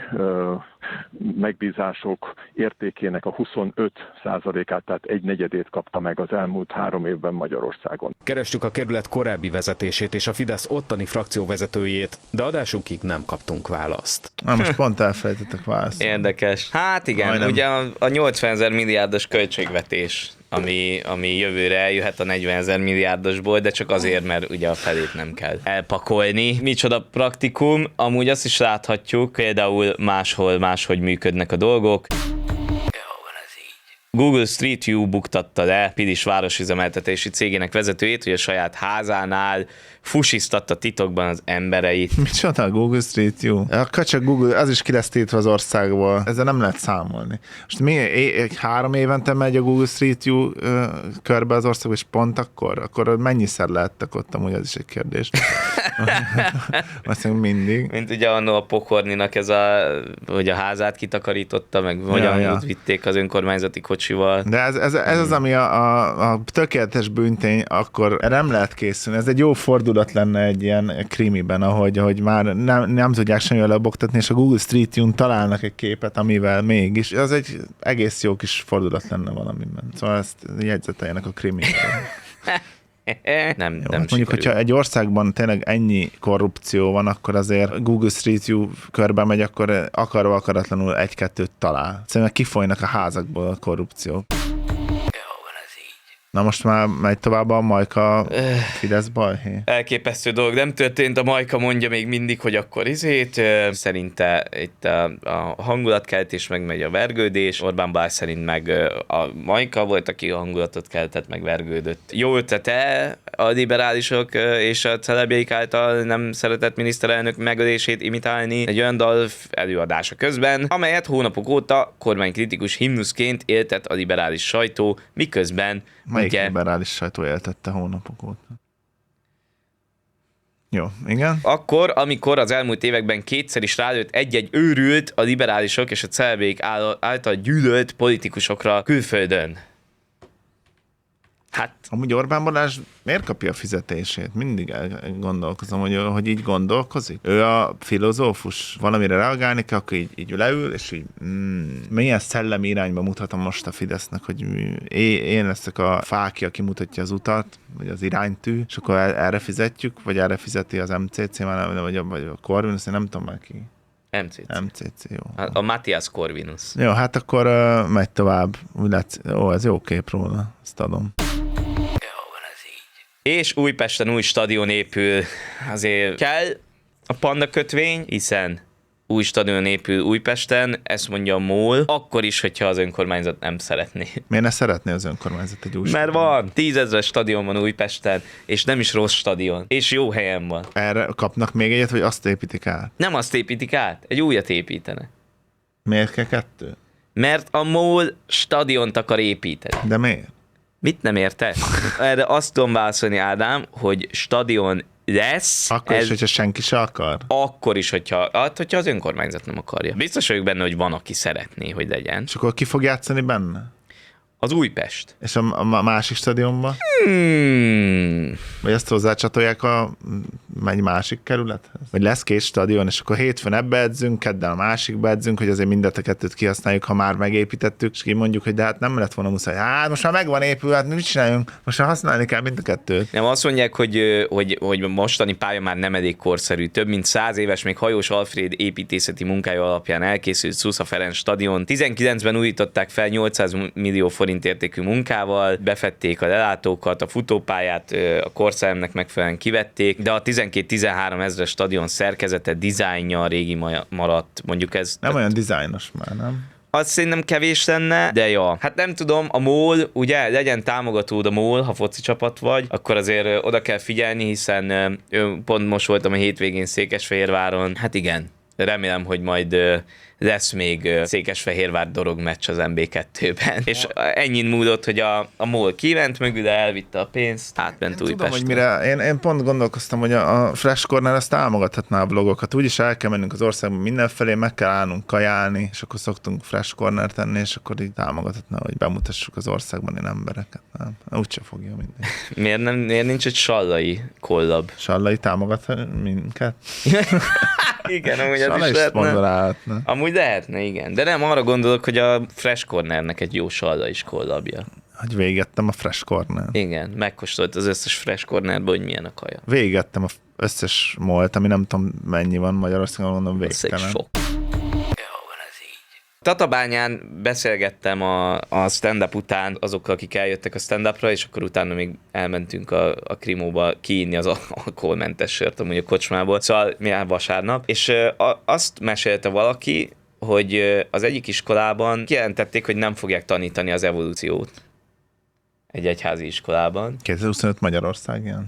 F: megbízások értékének a huszonöt százalékát, tehát egy negyedét kapta meg az elmúlt három évben Magyarországon.
D: Kerestük a kerület korábbi vezetését és a Fidesz ottani frakcióvezetőjét, de adásunkig nem kaptunk választ.
B: Na, most pont elfelejtettek választ.
A: Érdekes. Hát igen, Majdnem. Ugye a, a nyolcvanezer milliárdos költségvetés, ami, ami jövőre eljöhet a negyvenezer milliárdosból, de csak azért, mert ugye a felét nem kell elpakolni. Micsoda praktikum, amúgy azt is láthatjuk, például máshol máshogy működnek a dolgok. Google Street View buktatta le Pilis városüzemeltetési cégének vezetőjét, hogy a saját házánál fusisztatta titokban az embereit.
B: Micsoda a Google Street View? A kacsak Google, az is ki lesz tétve az országból. Ezzel nem lehet számolni. Most mi é- három évente megy a Google Street View ö, körbe az országból, és pont akkor? Akkor mennyiszer lehettek ott, amúgy az is egy kérdés. Azt mindig.
A: Mint ugye annó a Pokorninak ez a, hogy a házát kitakarította, meg hogyan ja, ja. vitték az önkormányzati kocsival.
B: De ez, ez, ez az, ami a, a, a tökéletes bűntény, akkor nem lehet készülni. Ez egy jó fordulat lenne egy ilyen krimiben, ahogy, ahogy már nem, nem tudják semmivel leboktatni, és a Google Street View-n találnak egy képet, amivel mégis. Az egy egész jó kis fordulat lenne valamiben. Szóval ezt jegyzeteljenek a krimiben.
A: nem,
B: Jó,
A: nem
B: hát mondjuk, hogyha egy országban tényleg ennyi korrupció van, akkor azért Google Street View körbe megy, akkor akarva akaratlanul egy-kettőt talál. Szerintem kifolynak a házakból a korrupció. Na most már megy tovább a Majka Fidesz balhé.
A: Elképesztő dolog nem történt, a Majka mondja még mindig, hogy akkor izét, szerinte itt a, a hangulatkeltés meg megy a vergődés, Orbán Balázs szerint meg a Majka volt, aki a hangulatot keltett, meg vergődött. Jó ötlete a liberálisok és a celebjeik által nem szeretett miniszterelnök megölését imitálni egy olyan dal előadása közben, amelyet hónapok óta kormánykritikus himnuszként éltet a liberális sajtó, miközben
B: Melyik
A: ugye,
B: liberális sajtó éltette hónapok óta? Jó, igen.
A: Akkor, amikor az elmúlt években kétszer is rálőtt egy-egy őrült a liberálisok és a celebjeik által gyűlölt politikusokra külföldön. Hát...
B: Amúgy Orbán Balázs miért kapja a fizetését? Mindig gondolkozom, hogy, hogy így gondolkozik. Ő a filozófus, valamire reagálni kell, akkor így, így leül, és így mm, milyen szellemi irányba mutatom most a Fidesznek, hogy én leszek a fákja, aki mutatja az utat, vagy az iránytű, és akkor erre fizetjük, vagy erre fizeti az em cé cé, vagy a, vagy a Corvinus, én nem tudom már ki.
A: em cé cé.
B: em cé cé, jó.
A: A, a Matthias Corvinus.
B: Jó, hát akkor uh, megy tovább. Úgy látsz, ó, ez jó kép róla, ezt adom.
A: És Újpesten új stadion épül. Azért kell a Panda kötvény, hiszen új stadion épül Újpesten, ezt mondja a MOL, akkor is, hogyha az önkormányzat nem szeretné.
B: Miért ne szeretné az önkormányzat egy új
A: Mert
B: stadion?
A: van, tízezres stadion van Újpesten, és nem is rossz stadion, és jó helyen van.
B: Erre kapnak még egyet, vagy azt építik át?
A: Nem azt építik át, egy újat építene.
B: Miért kell kettő?
A: Mert a MOL stadiont akar építeni.
B: De miért?
A: Mit nem érte? Erre azt tudom válaszolni, Ádám, hogy stadion lesz.
B: Akkor
A: ez
B: is, hogyha senki se akar?
A: Akkor is, hogyha, hát, hogyha az önkormányzat nem akarja. Biztos vagyok benne, hogy van, aki szeretné, hogy legyen.
B: És akkor ki fog játszani benne?
A: Az Újpest.
B: És a, a másik stadionban?
A: Hmm.
B: Vagy ezt hozzácsatolják a egy másik kerülethez? Vagy lesz két stadion, és akkor hétfőn ebbe edzünk, kedden a másikba edzünk, hogy azért mindet a kettőt kihasználjuk, ha már megépítettük, és ki mondjuk, hogy de hát nem lett volna muszáj. Hát most már megvan épül, hát mit csináljunk? Most már használni kell mind a kettőt.
A: Nem, azt mondják, hogy, hogy, hogy mostani pálya már nem elég korszerű. Több mint száz éves, még Hajós Alfréd építészeti munkája alapján elkészült Szusza Ferenc stadion. tizenkilencben újították fel nyolcszáz millió forint értékű munkával, befették a lelátókat, a futópályát a korszeremnek megfelelően kivették, de a tizenkét-tizenhárom ezres stadion szerkezete, dizájnja régi maradt, mondjuk ez...
B: Nem olyan dizájnos már, nem?
A: Az szerintem kevés lenne, de ja. Hát nem tudom, a MOL, ugye, legyen támogatód a MOL, ha foci csapat vagy, akkor azért oda kell figyelni, hiszen pont most voltam a hétvégén Székesfehérváron. Hát igen, remélem, hogy majd lesz még Székesfehérvár dorog meccs az em bé kettőben. És ennyit múlott, hogy a, a MOL kiment mögül, elvitte a pénzt, átment Újpestre.
B: Tudom, hogy mire, én, én pont gondolkoztam, hogy a, a Fresh Corner azt támogathatná a blogokat. Úgyis el kell mennünk az országban mindenfelé, meg kell állnunk kajálni, és akkor szoktunk Fresh Corner tenni, és akkor így támogathatná, hogy bemutassuk az országban én embereket. Nem? Úgyse fogja mindegy.
A: miért, nem, miért nincs egy Sallai kollab?
B: Sallai támogat minket?
A: Igen, amúgy az
B: Sallai
A: is lehetne. Amúgy lehetne, igen. De nem, arra gondolok, hogy a Fresh Cornernek egy jó Sallai is kollabja.
B: Hogy végettem a Fresh Corner.
A: Igen, megkóstolt az összes Fresh Cornerból, hogy milyen a kaja.
B: Végettem az összes molt, ami nem tudom mennyi van Magyarországon, mondom végtelen.
A: Sok. Tatabányán beszélgettem a, a stand-up után azokkal, akik eljöttek a stand-upra, és akkor utána még elmentünk a, a Krimóba kiinni az alkoholmentes sört amúgy a kocsmából, szóval milyen vasárnap, és a, azt mesélte valaki, hogy az egyik iskolában kijelentették, hogy nem fogják tanítani az evolúciót. Egy egyházi iskolában.
B: kétezer-huszonöt Magyarország ilyen.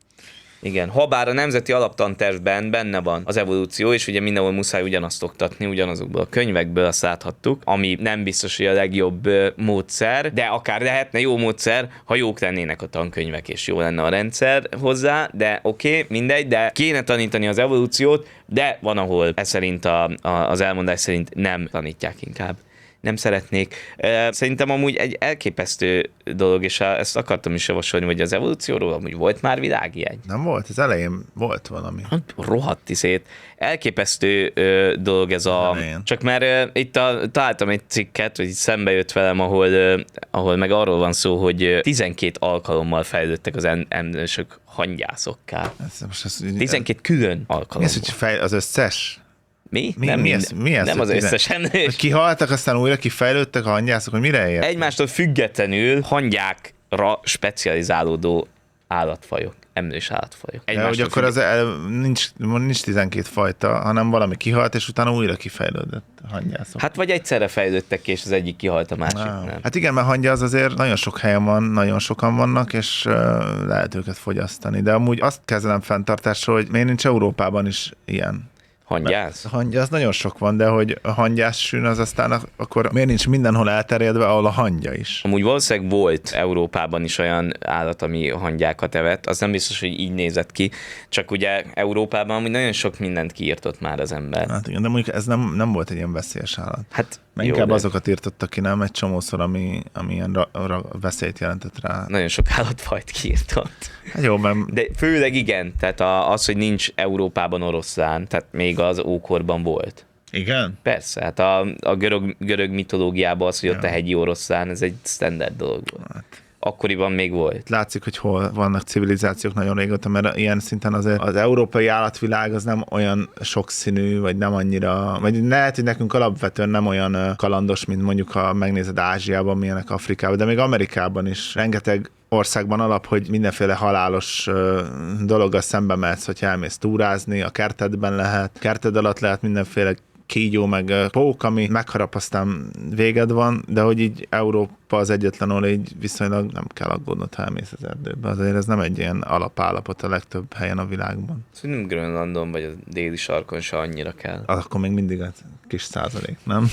A: Igen, habár a nemzeti alaptantervben benne van az evolúció, és ugye mindenhol muszáj ugyanazt oktatni, ugyanazokból a könyvekből, azt láthattuk, ami nem biztos, hogy a legjobb módszer, de akár lehetne jó módszer, ha jók lennének a tankönyvek, és jó lenne a rendszer hozzá, de oké, okay, mindegy, de kéne tanítani az evolúciót, de van, ahol ez szerint a, a, az elmondás szerint nem tanítják inkább. Nem szeretnék. Szerintem amúgy egy elképesztő dolog, és ezt akartam is javasolni, hogy az evolúcióról amúgy volt már világjegy.
B: Nem volt? Az elején volt valami.
A: Rohadt szét. Elképesztő ö, dolog ez a...
B: Elején.
A: Csak mert ö, itt a, találtam egy cikket, hogy szembe jött velem, ahol, ö, ahol meg arról van szó, hogy tizenkét alkalommal fejlődtek az emlősök hangyászokká.
B: Ez, most ez,
A: tizenkét külön
B: Mi
A: alkalommal.
B: ez, hogy fej, az összes?
A: Mi?
B: Mi,
A: nem
B: mi,
A: minden,
B: ez, mi ez?
A: nem az összes emlős.
B: Hogy kihaltak, aztán újra kifejlődtek a hangyászok, hogy mire ért?
A: Egymástól függetlenül hangyákra specializálódó állatfajok, emlős állatfajok.
B: De hogy akkor az el, nincs, nincs tizenkét fajta, hanem valami kihalt, és utána újra kifejlődött a hangyászok.
A: Hát vagy egyszerre fejlődtek ki, és az egyik kihalt, a másik
B: Wow.
A: nem.
B: Hát igen, mert hangya az azért nagyon sok helyen van, nagyon sokan vannak, és uh, lehet őket fogyasztani. De amúgy azt kezelem fenntartásra, hogy miért nincs Európában is ilyen.
A: Hangyász?
B: A hangya az nagyon sok van, de hogy a hangyás sűn az aztán akkor miért nincs mindenhol elterjedve, ahol a hangya is?
A: Amúgy valószínűleg volt Európában is olyan állat, ami hangyákat evett, az nem biztos, hogy így nézett ki, csak ugye Európában amúgy nagyon sok mindent kiírtott már az ember.
B: Hát igen, de mondjuk ez nem, nem volt egy ilyen veszélyes állat.
A: Hát
B: Mert
A: jó,
B: inkább
A: de
B: azokat írtottak ki, nem egy csomószor, ami, ami ilyen ra, ra, veszélyt jelentett rá.
A: nagyon sok állatfajt kiírtott.
B: Hát jó, mert
A: De főleg igen, tehát a, az, hogy nincs Európában oroszlán, tehát még az ókorban volt.
B: igen?
A: Persze, hát a, a görög, görög mitológiában az, hogy ott
B: Ja.
A: a hegyi oroszlán, ez egy standard dolog volt.
B: Hát.
A: Akkoriban még volt.
B: Látszik, hogy hol vannak civilizációk nagyon régóta, mert ilyen szinten azért az európai állatvilág az nem olyan sokszínű, vagy nem annyira, vagy lehet, hogy nekünk alapvetően nem olyan ö, kalandos, mint mondjuk ha megnézed Ázsiában, milyenek Afrikában, de még Amerikában is rengeteg országban alap, hogy mindenféle halálos ö, dologgal szembe mehetsz, hogyha elmész túrázni, a kertedben lehet, kerted alatt lehet mindenféle kígyó, meg ö, pók, ami megharap, aztán véged van, de hogy így Európa az egyetlen, ahol így viszonylag nem kell aggódnod, ha elmész az erdőbe. Azért ez nem egy ilyen alapállapot a legtöbb helyen a világban.
A: Szerintem Grönlandon vagy a déli sarkon se annyira kell.
B: Akkor még mindig a kis százalék, nem?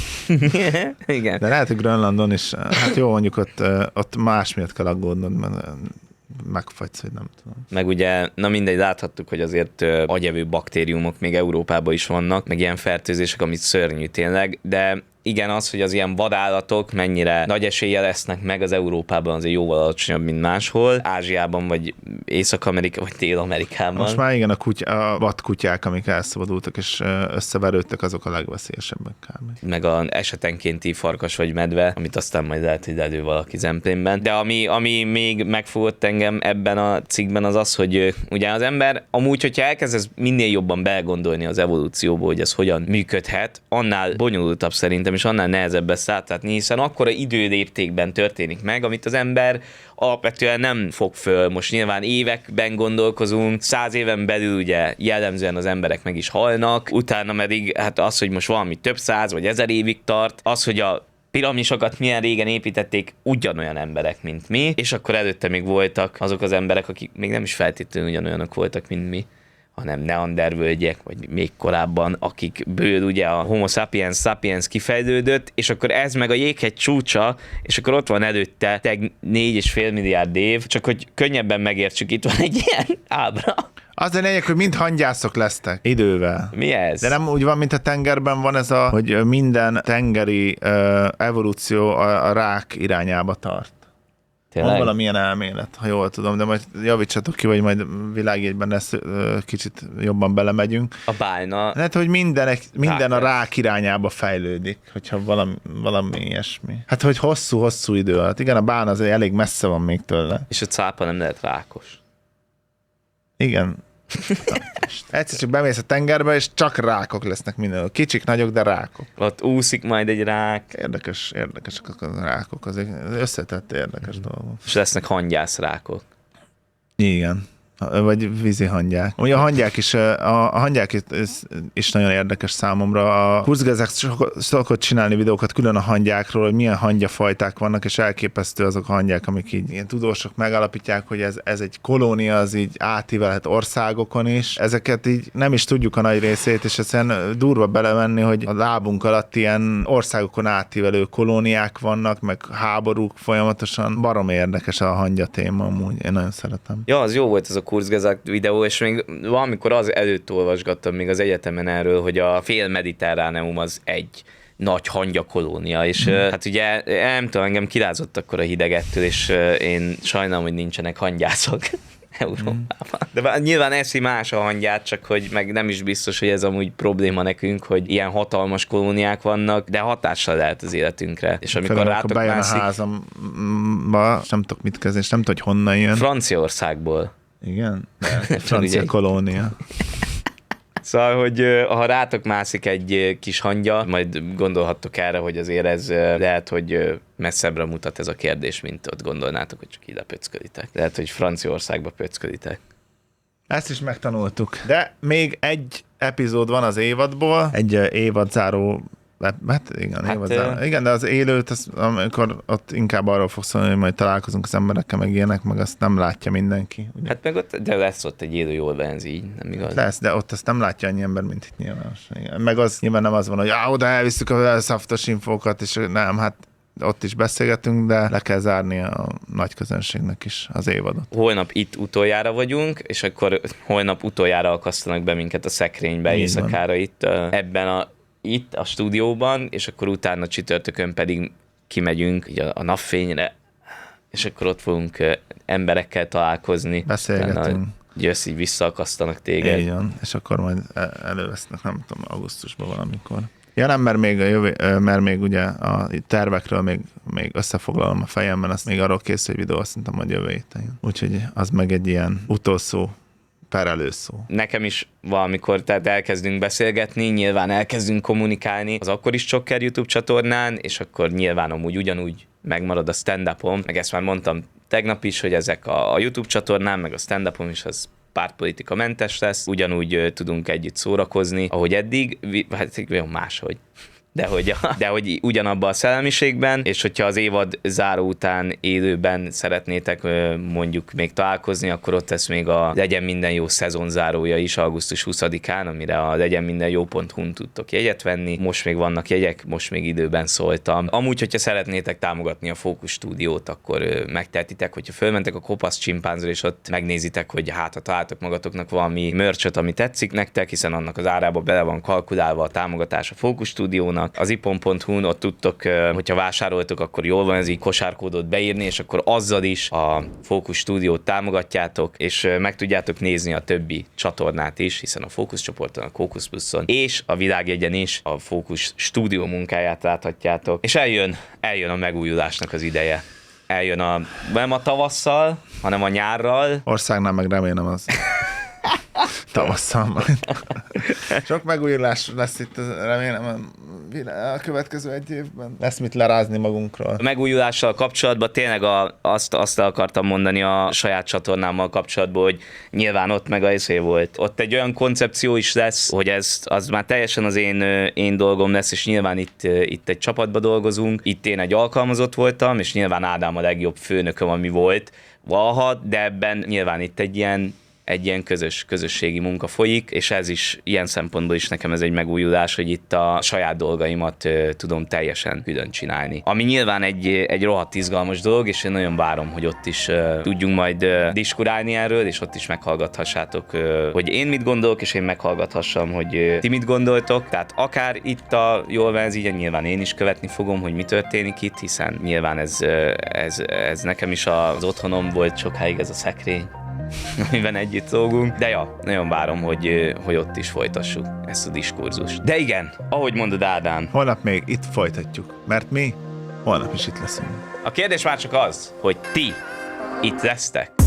A: Igen.
B: De lehet, hogy Grönlandon is, hát jó, mondjuk ott, ö, ott más miatt kell aggódnod, mert ö, megfagysz, hogy nem tudom.
A: Meg ugye, na mindegy, láthattuk, hogy azért ö, agyevő baktériumok még Európában is vannak, meg ilyen fertőzések, amit szörnyű tényleg, de igen, az, hogy az ilyen vadállatok mennyire nagy eséllyel lesznek meg, az Európában azért jóval alacsonyabb, mint máshol. Ázsiában, vagy Észak-Amerika, vagy Dél-Amerikában.
B: Most már igen, a, kutya, a vadkutyák, amik elszabadultak és ö, összeverődtek, azok a legveszélyesebbek kb.
A: Meg a esetenkénti farkas vagy medve, amit aztán majd lehet, hogy elő valaki Zemplénben. De ami, ami még megfogott engem ebben a cikkben, az az, hogy ö, ugye az ember amúgy, hogyha elkezdesz minél jobban belgondolni az evolúcióba, hogy ez hogyan működhet, annál bonyolultabb szerintem, és annál nehezebb ezt átlátni, hiszen akkora időléptékben történik meg, amit az ember alapvetően nem fog föl. Most nyilván években gondolkozunk, száz éven belül ugye jellemzően az emberek meg is halnak, utána pedig hát az, hogy most valami több száz vagy ezer évig tart, az, hogy a piramisokat milyen régen építették, ugyanolyan emberek, mint mi, és akkor előtte még voltak azok az emberek, akik még nem is feltétlenül ugyanolyanok voltak, mint mi, hanem neandervölgyek, vagy még korábban, akikből ugye a Homo sapiens sapiens kifejlődött, és akkor ez meg a jéghegy csúcsa, és akkor ott van előtte teg négy és fél milliárd év, csak hogy könnyebben megértsük, itt van egy ilyen ábra.
B: Az a lényeg, hogy mind hangyászok lesztek idővel.
A: Mi ez?
B: De nem úgy van, mint a tengerben van ez a, hogy minden tengeri uh, evolúció a, a rák irányába tart.
A: Tényleg?
B: Van valamilyen elmélet, ha jól tudom, de majd javítsatok ki, vagy majd világjegyben lesz, uh, kicsit jobban belemegyünk.
A: A bálna.
B: Lehet, hogy minden, minden a
A: Rák lesz.
B: rák irányába fejlődik, hogyha valami, valami ilyesmi. Hát, hogy hosszú-hosszú idő alatt. Igen, a bán az elég messze van még tőle.
A: És a cápa nem lehet rákos.
B: Igen. Egyszer csak bemész a tengerbe, és csak rákok lesznek mindenhol. Kicsik, nagyok, de rákok.
A: Ott úszik majd egy rák,
B: Érdekes, érdekesek a rákok. Az egy összetett érdekes dolgok.
A: és lesznek hangyász rákok.
B: Igen. Vagy vízi hangyák. Ugye a hangyák is, a, a hangyák is, is nagyon érdekes számomra. A kurzgezek szokott csinálni videókat külön a hangyákról, hogy milyen hangyafajták vannak, és elképesztő azok a hangyák, amik így ilyen tudósok megállapítják, hogy ez, ez egy kolónia, az így átívelhet országokon is. Ezeket így nem is tudjuk a nagy részét, és egyszerűen durva belemenni, hogy a lábunk alatt ilyen országokon átívelő kolóniák vannak, meg háborúk folyamatosan. Barom érdekes a hangya téma amúgy. Én nagyon szeretem.
A: Ja, az jó volt ez a Kurzgesagt videó, és még valamikor az előtt olvasgattam még az egyetemen erről, hogy a fél mediterráneum az egy nagy hangyakolónia, és mm. hát ugye nem tudom, engem kirázott akkor a hidegettől, és én sajnálom, hogy nincsenek hangyászok Európában. Mm. De nyilván eszi más a hangyát, csak hogy meg nem is biztos, hogy ez amúgy probléma nekünk, hogy ilyen hatalmas kolóniák vannak, de hatással lehet az életünkre. És amikor
B: Főleg,
A: rátok
B: bejön
A: mászik...
B: a házamba, és nem tudok mit kezdeni, és nem tudod, hogy honnan jön.
A: Franciaországból.
B: Igen? Francia kolónia.
A: Szóval, hogy ha rátok mászik egy kis hangya, majd gondolhattok erre, hogy azért ez lehet, hogy messzebbre mutat ez a kérdés, mint ott gondolnátok, hogy csak ide pöckölitek. Lehet, hogy Franciaországba pöckölitek.
B: Ezt is megtanultuk. De még egy epizód van az évadból, egy évadzáró. Hát igen, hát, évad, igen, de az élőt, az, amikor ott inkább arról fog szólni, hogy majd találkozunk az emberekkel, meg ilyenek, meg azt nem látja mindenki. Ugye?
A: Hát meg ott, de lesz ott egy élő jól benz, így, nem igaz?
B: Lesz, de ott azt nem látja annyi ember, mint itt nyilván. Meg az nyilván nem az van, hogy á, oda elviszük a szaftos infókat, és nem, hát ott is beszélgetünk, de le kell zárni a nagy közönségnek is az évadot.
A: Holnap itt utoljára vagyunk, és akkor holnap utoljára akasztanak be minket a szekrénybe így éjszakára van. Itt ebben a itt a stúdióban, és akkor utána csütörtökön pedig kimegyünk így a, a napfényre, és akkor ott fogunk emberekkel találkozni.
B: Beszélgetünk.
A: Jössz, így visszaakasztanak téged.
B: Így van, és akkor majd elővesznek, nem tudom, augusztusban valamikor. Ja nem, mert még, a jövő, mert még ugye a tervekről még, még összefoglalom a fejemben, azt még arról készül egy videó, azt mondtam, hogy jövő héten. Úgyhogy az meg egy ilyen utolsó perelőszó. Nekem is valamikor tehát elkezdünk beszélgetni, nyilván elkezdünk kommunikálni az Akkor is Csokker YouTube csatornán, és akkor nyilván amúgy ugyanúgy megmarad a stand-upom, meg ezt már mondtam tegnap is, hogy ezek a, a YouTube csatornán, meg a stand-upom is az pártpolitika mentes lesz, ugyanúgy uh, tudunk együtt szórakozni, ahogy eddig, hát olyan máshogy. De hogy, a, de hogy ugyanabban a szellemiségben, és hogyha az évad záró után élőben szeretnétek mondjuk még találkozni, akkor ott lesz még a Legyen Minden Jó szezonzárója is augusztus huszadikán, amire a legyen minden jó pont hu-n tudtok jegyet venni. Most még vannak jegyek, most még időben szóltam. Amúgy, hogyha szeretnétek támogatni a Fókusz stúdiót, akkor megtehetitek, hogyha fölmentek a Kopasz Csimpánzra, és ott megnézitek, hogy hát ha találtok magatoknak valami merch-ot, ami tetszik nektek, hiszen annak az árába bele van kalkulálva a támogatás a Fókusz stúdiónak. Az ipon pont hu-n ott tudtok, hogyha vásároltok, akkor jól van ez így kosárkódot beírni, és akkor azzal is a Fókusz stúdiót támogatjátok, és meg tudjátok nézni a többi csatornát is, hiszen a Fókusz csoporton, a Kókusz Pluszon és a Világjegyen is a Fókusz stúdió munkáját láthatjátok. És eljön, eljön a megújulásnak az ideje. Eljön a, nem a tavasszal, hanem a nyárral. Országnál meg remélem az tavasszal majd. Sok megújulás lesz itt, remélem a következő egy évben. Lesz mit lerázni magunkról. A megújulással kapcsolatban tényleg a, azt, azt akartam mondani a saját csatornámmal kapcsolatban, hogy nyilván ott meg az volt. Ott egy olyan koncepció is lesz, hogy ez az már teljesen az én, én dolgom lesz, és nyilván itt, itt egy csapatba dolgozunk. Itt én egy alkalmazott voltam, és nyilván Ádám a legjobb főnököm, ami volt valaha, de ebben nyilván itt egy ilyen egy ilyen közös, közösségi munka folyik, és ez is ilyen szempontból is nekem ez egy megújulás, hogy itt a saját dolgaimat uh, tudom teljesen külön csinálni. Ami nyilván egy, egy rohadt izgalmas dolog, és én nagyon várom, hogy ott is uh, tudjunk majd uh, diskurálni erről, és ott is meghallgathassátok, uh, hogy én mit gondolok, és én meghallgathassam, hogy uh, ti mit gondoltok. Tehát akár itt a Jól van ez így, nyilván én is követni fogom, hogy mi történik itt, hiszen nyilván ez, uh, ez, ez nekem is az otthonom volt sokáig ez a szekrény, amiben együtt dolgunk. De ja, nagyon várom, hogy, hogy ott is folytassuk ezt a diskurzust. De igen, ahogy mondod Ádám. Holnap még itt folytatjuk, mert mi holnap is itt leszünk. A kérdés már csak az, hogy ti itt lesztek.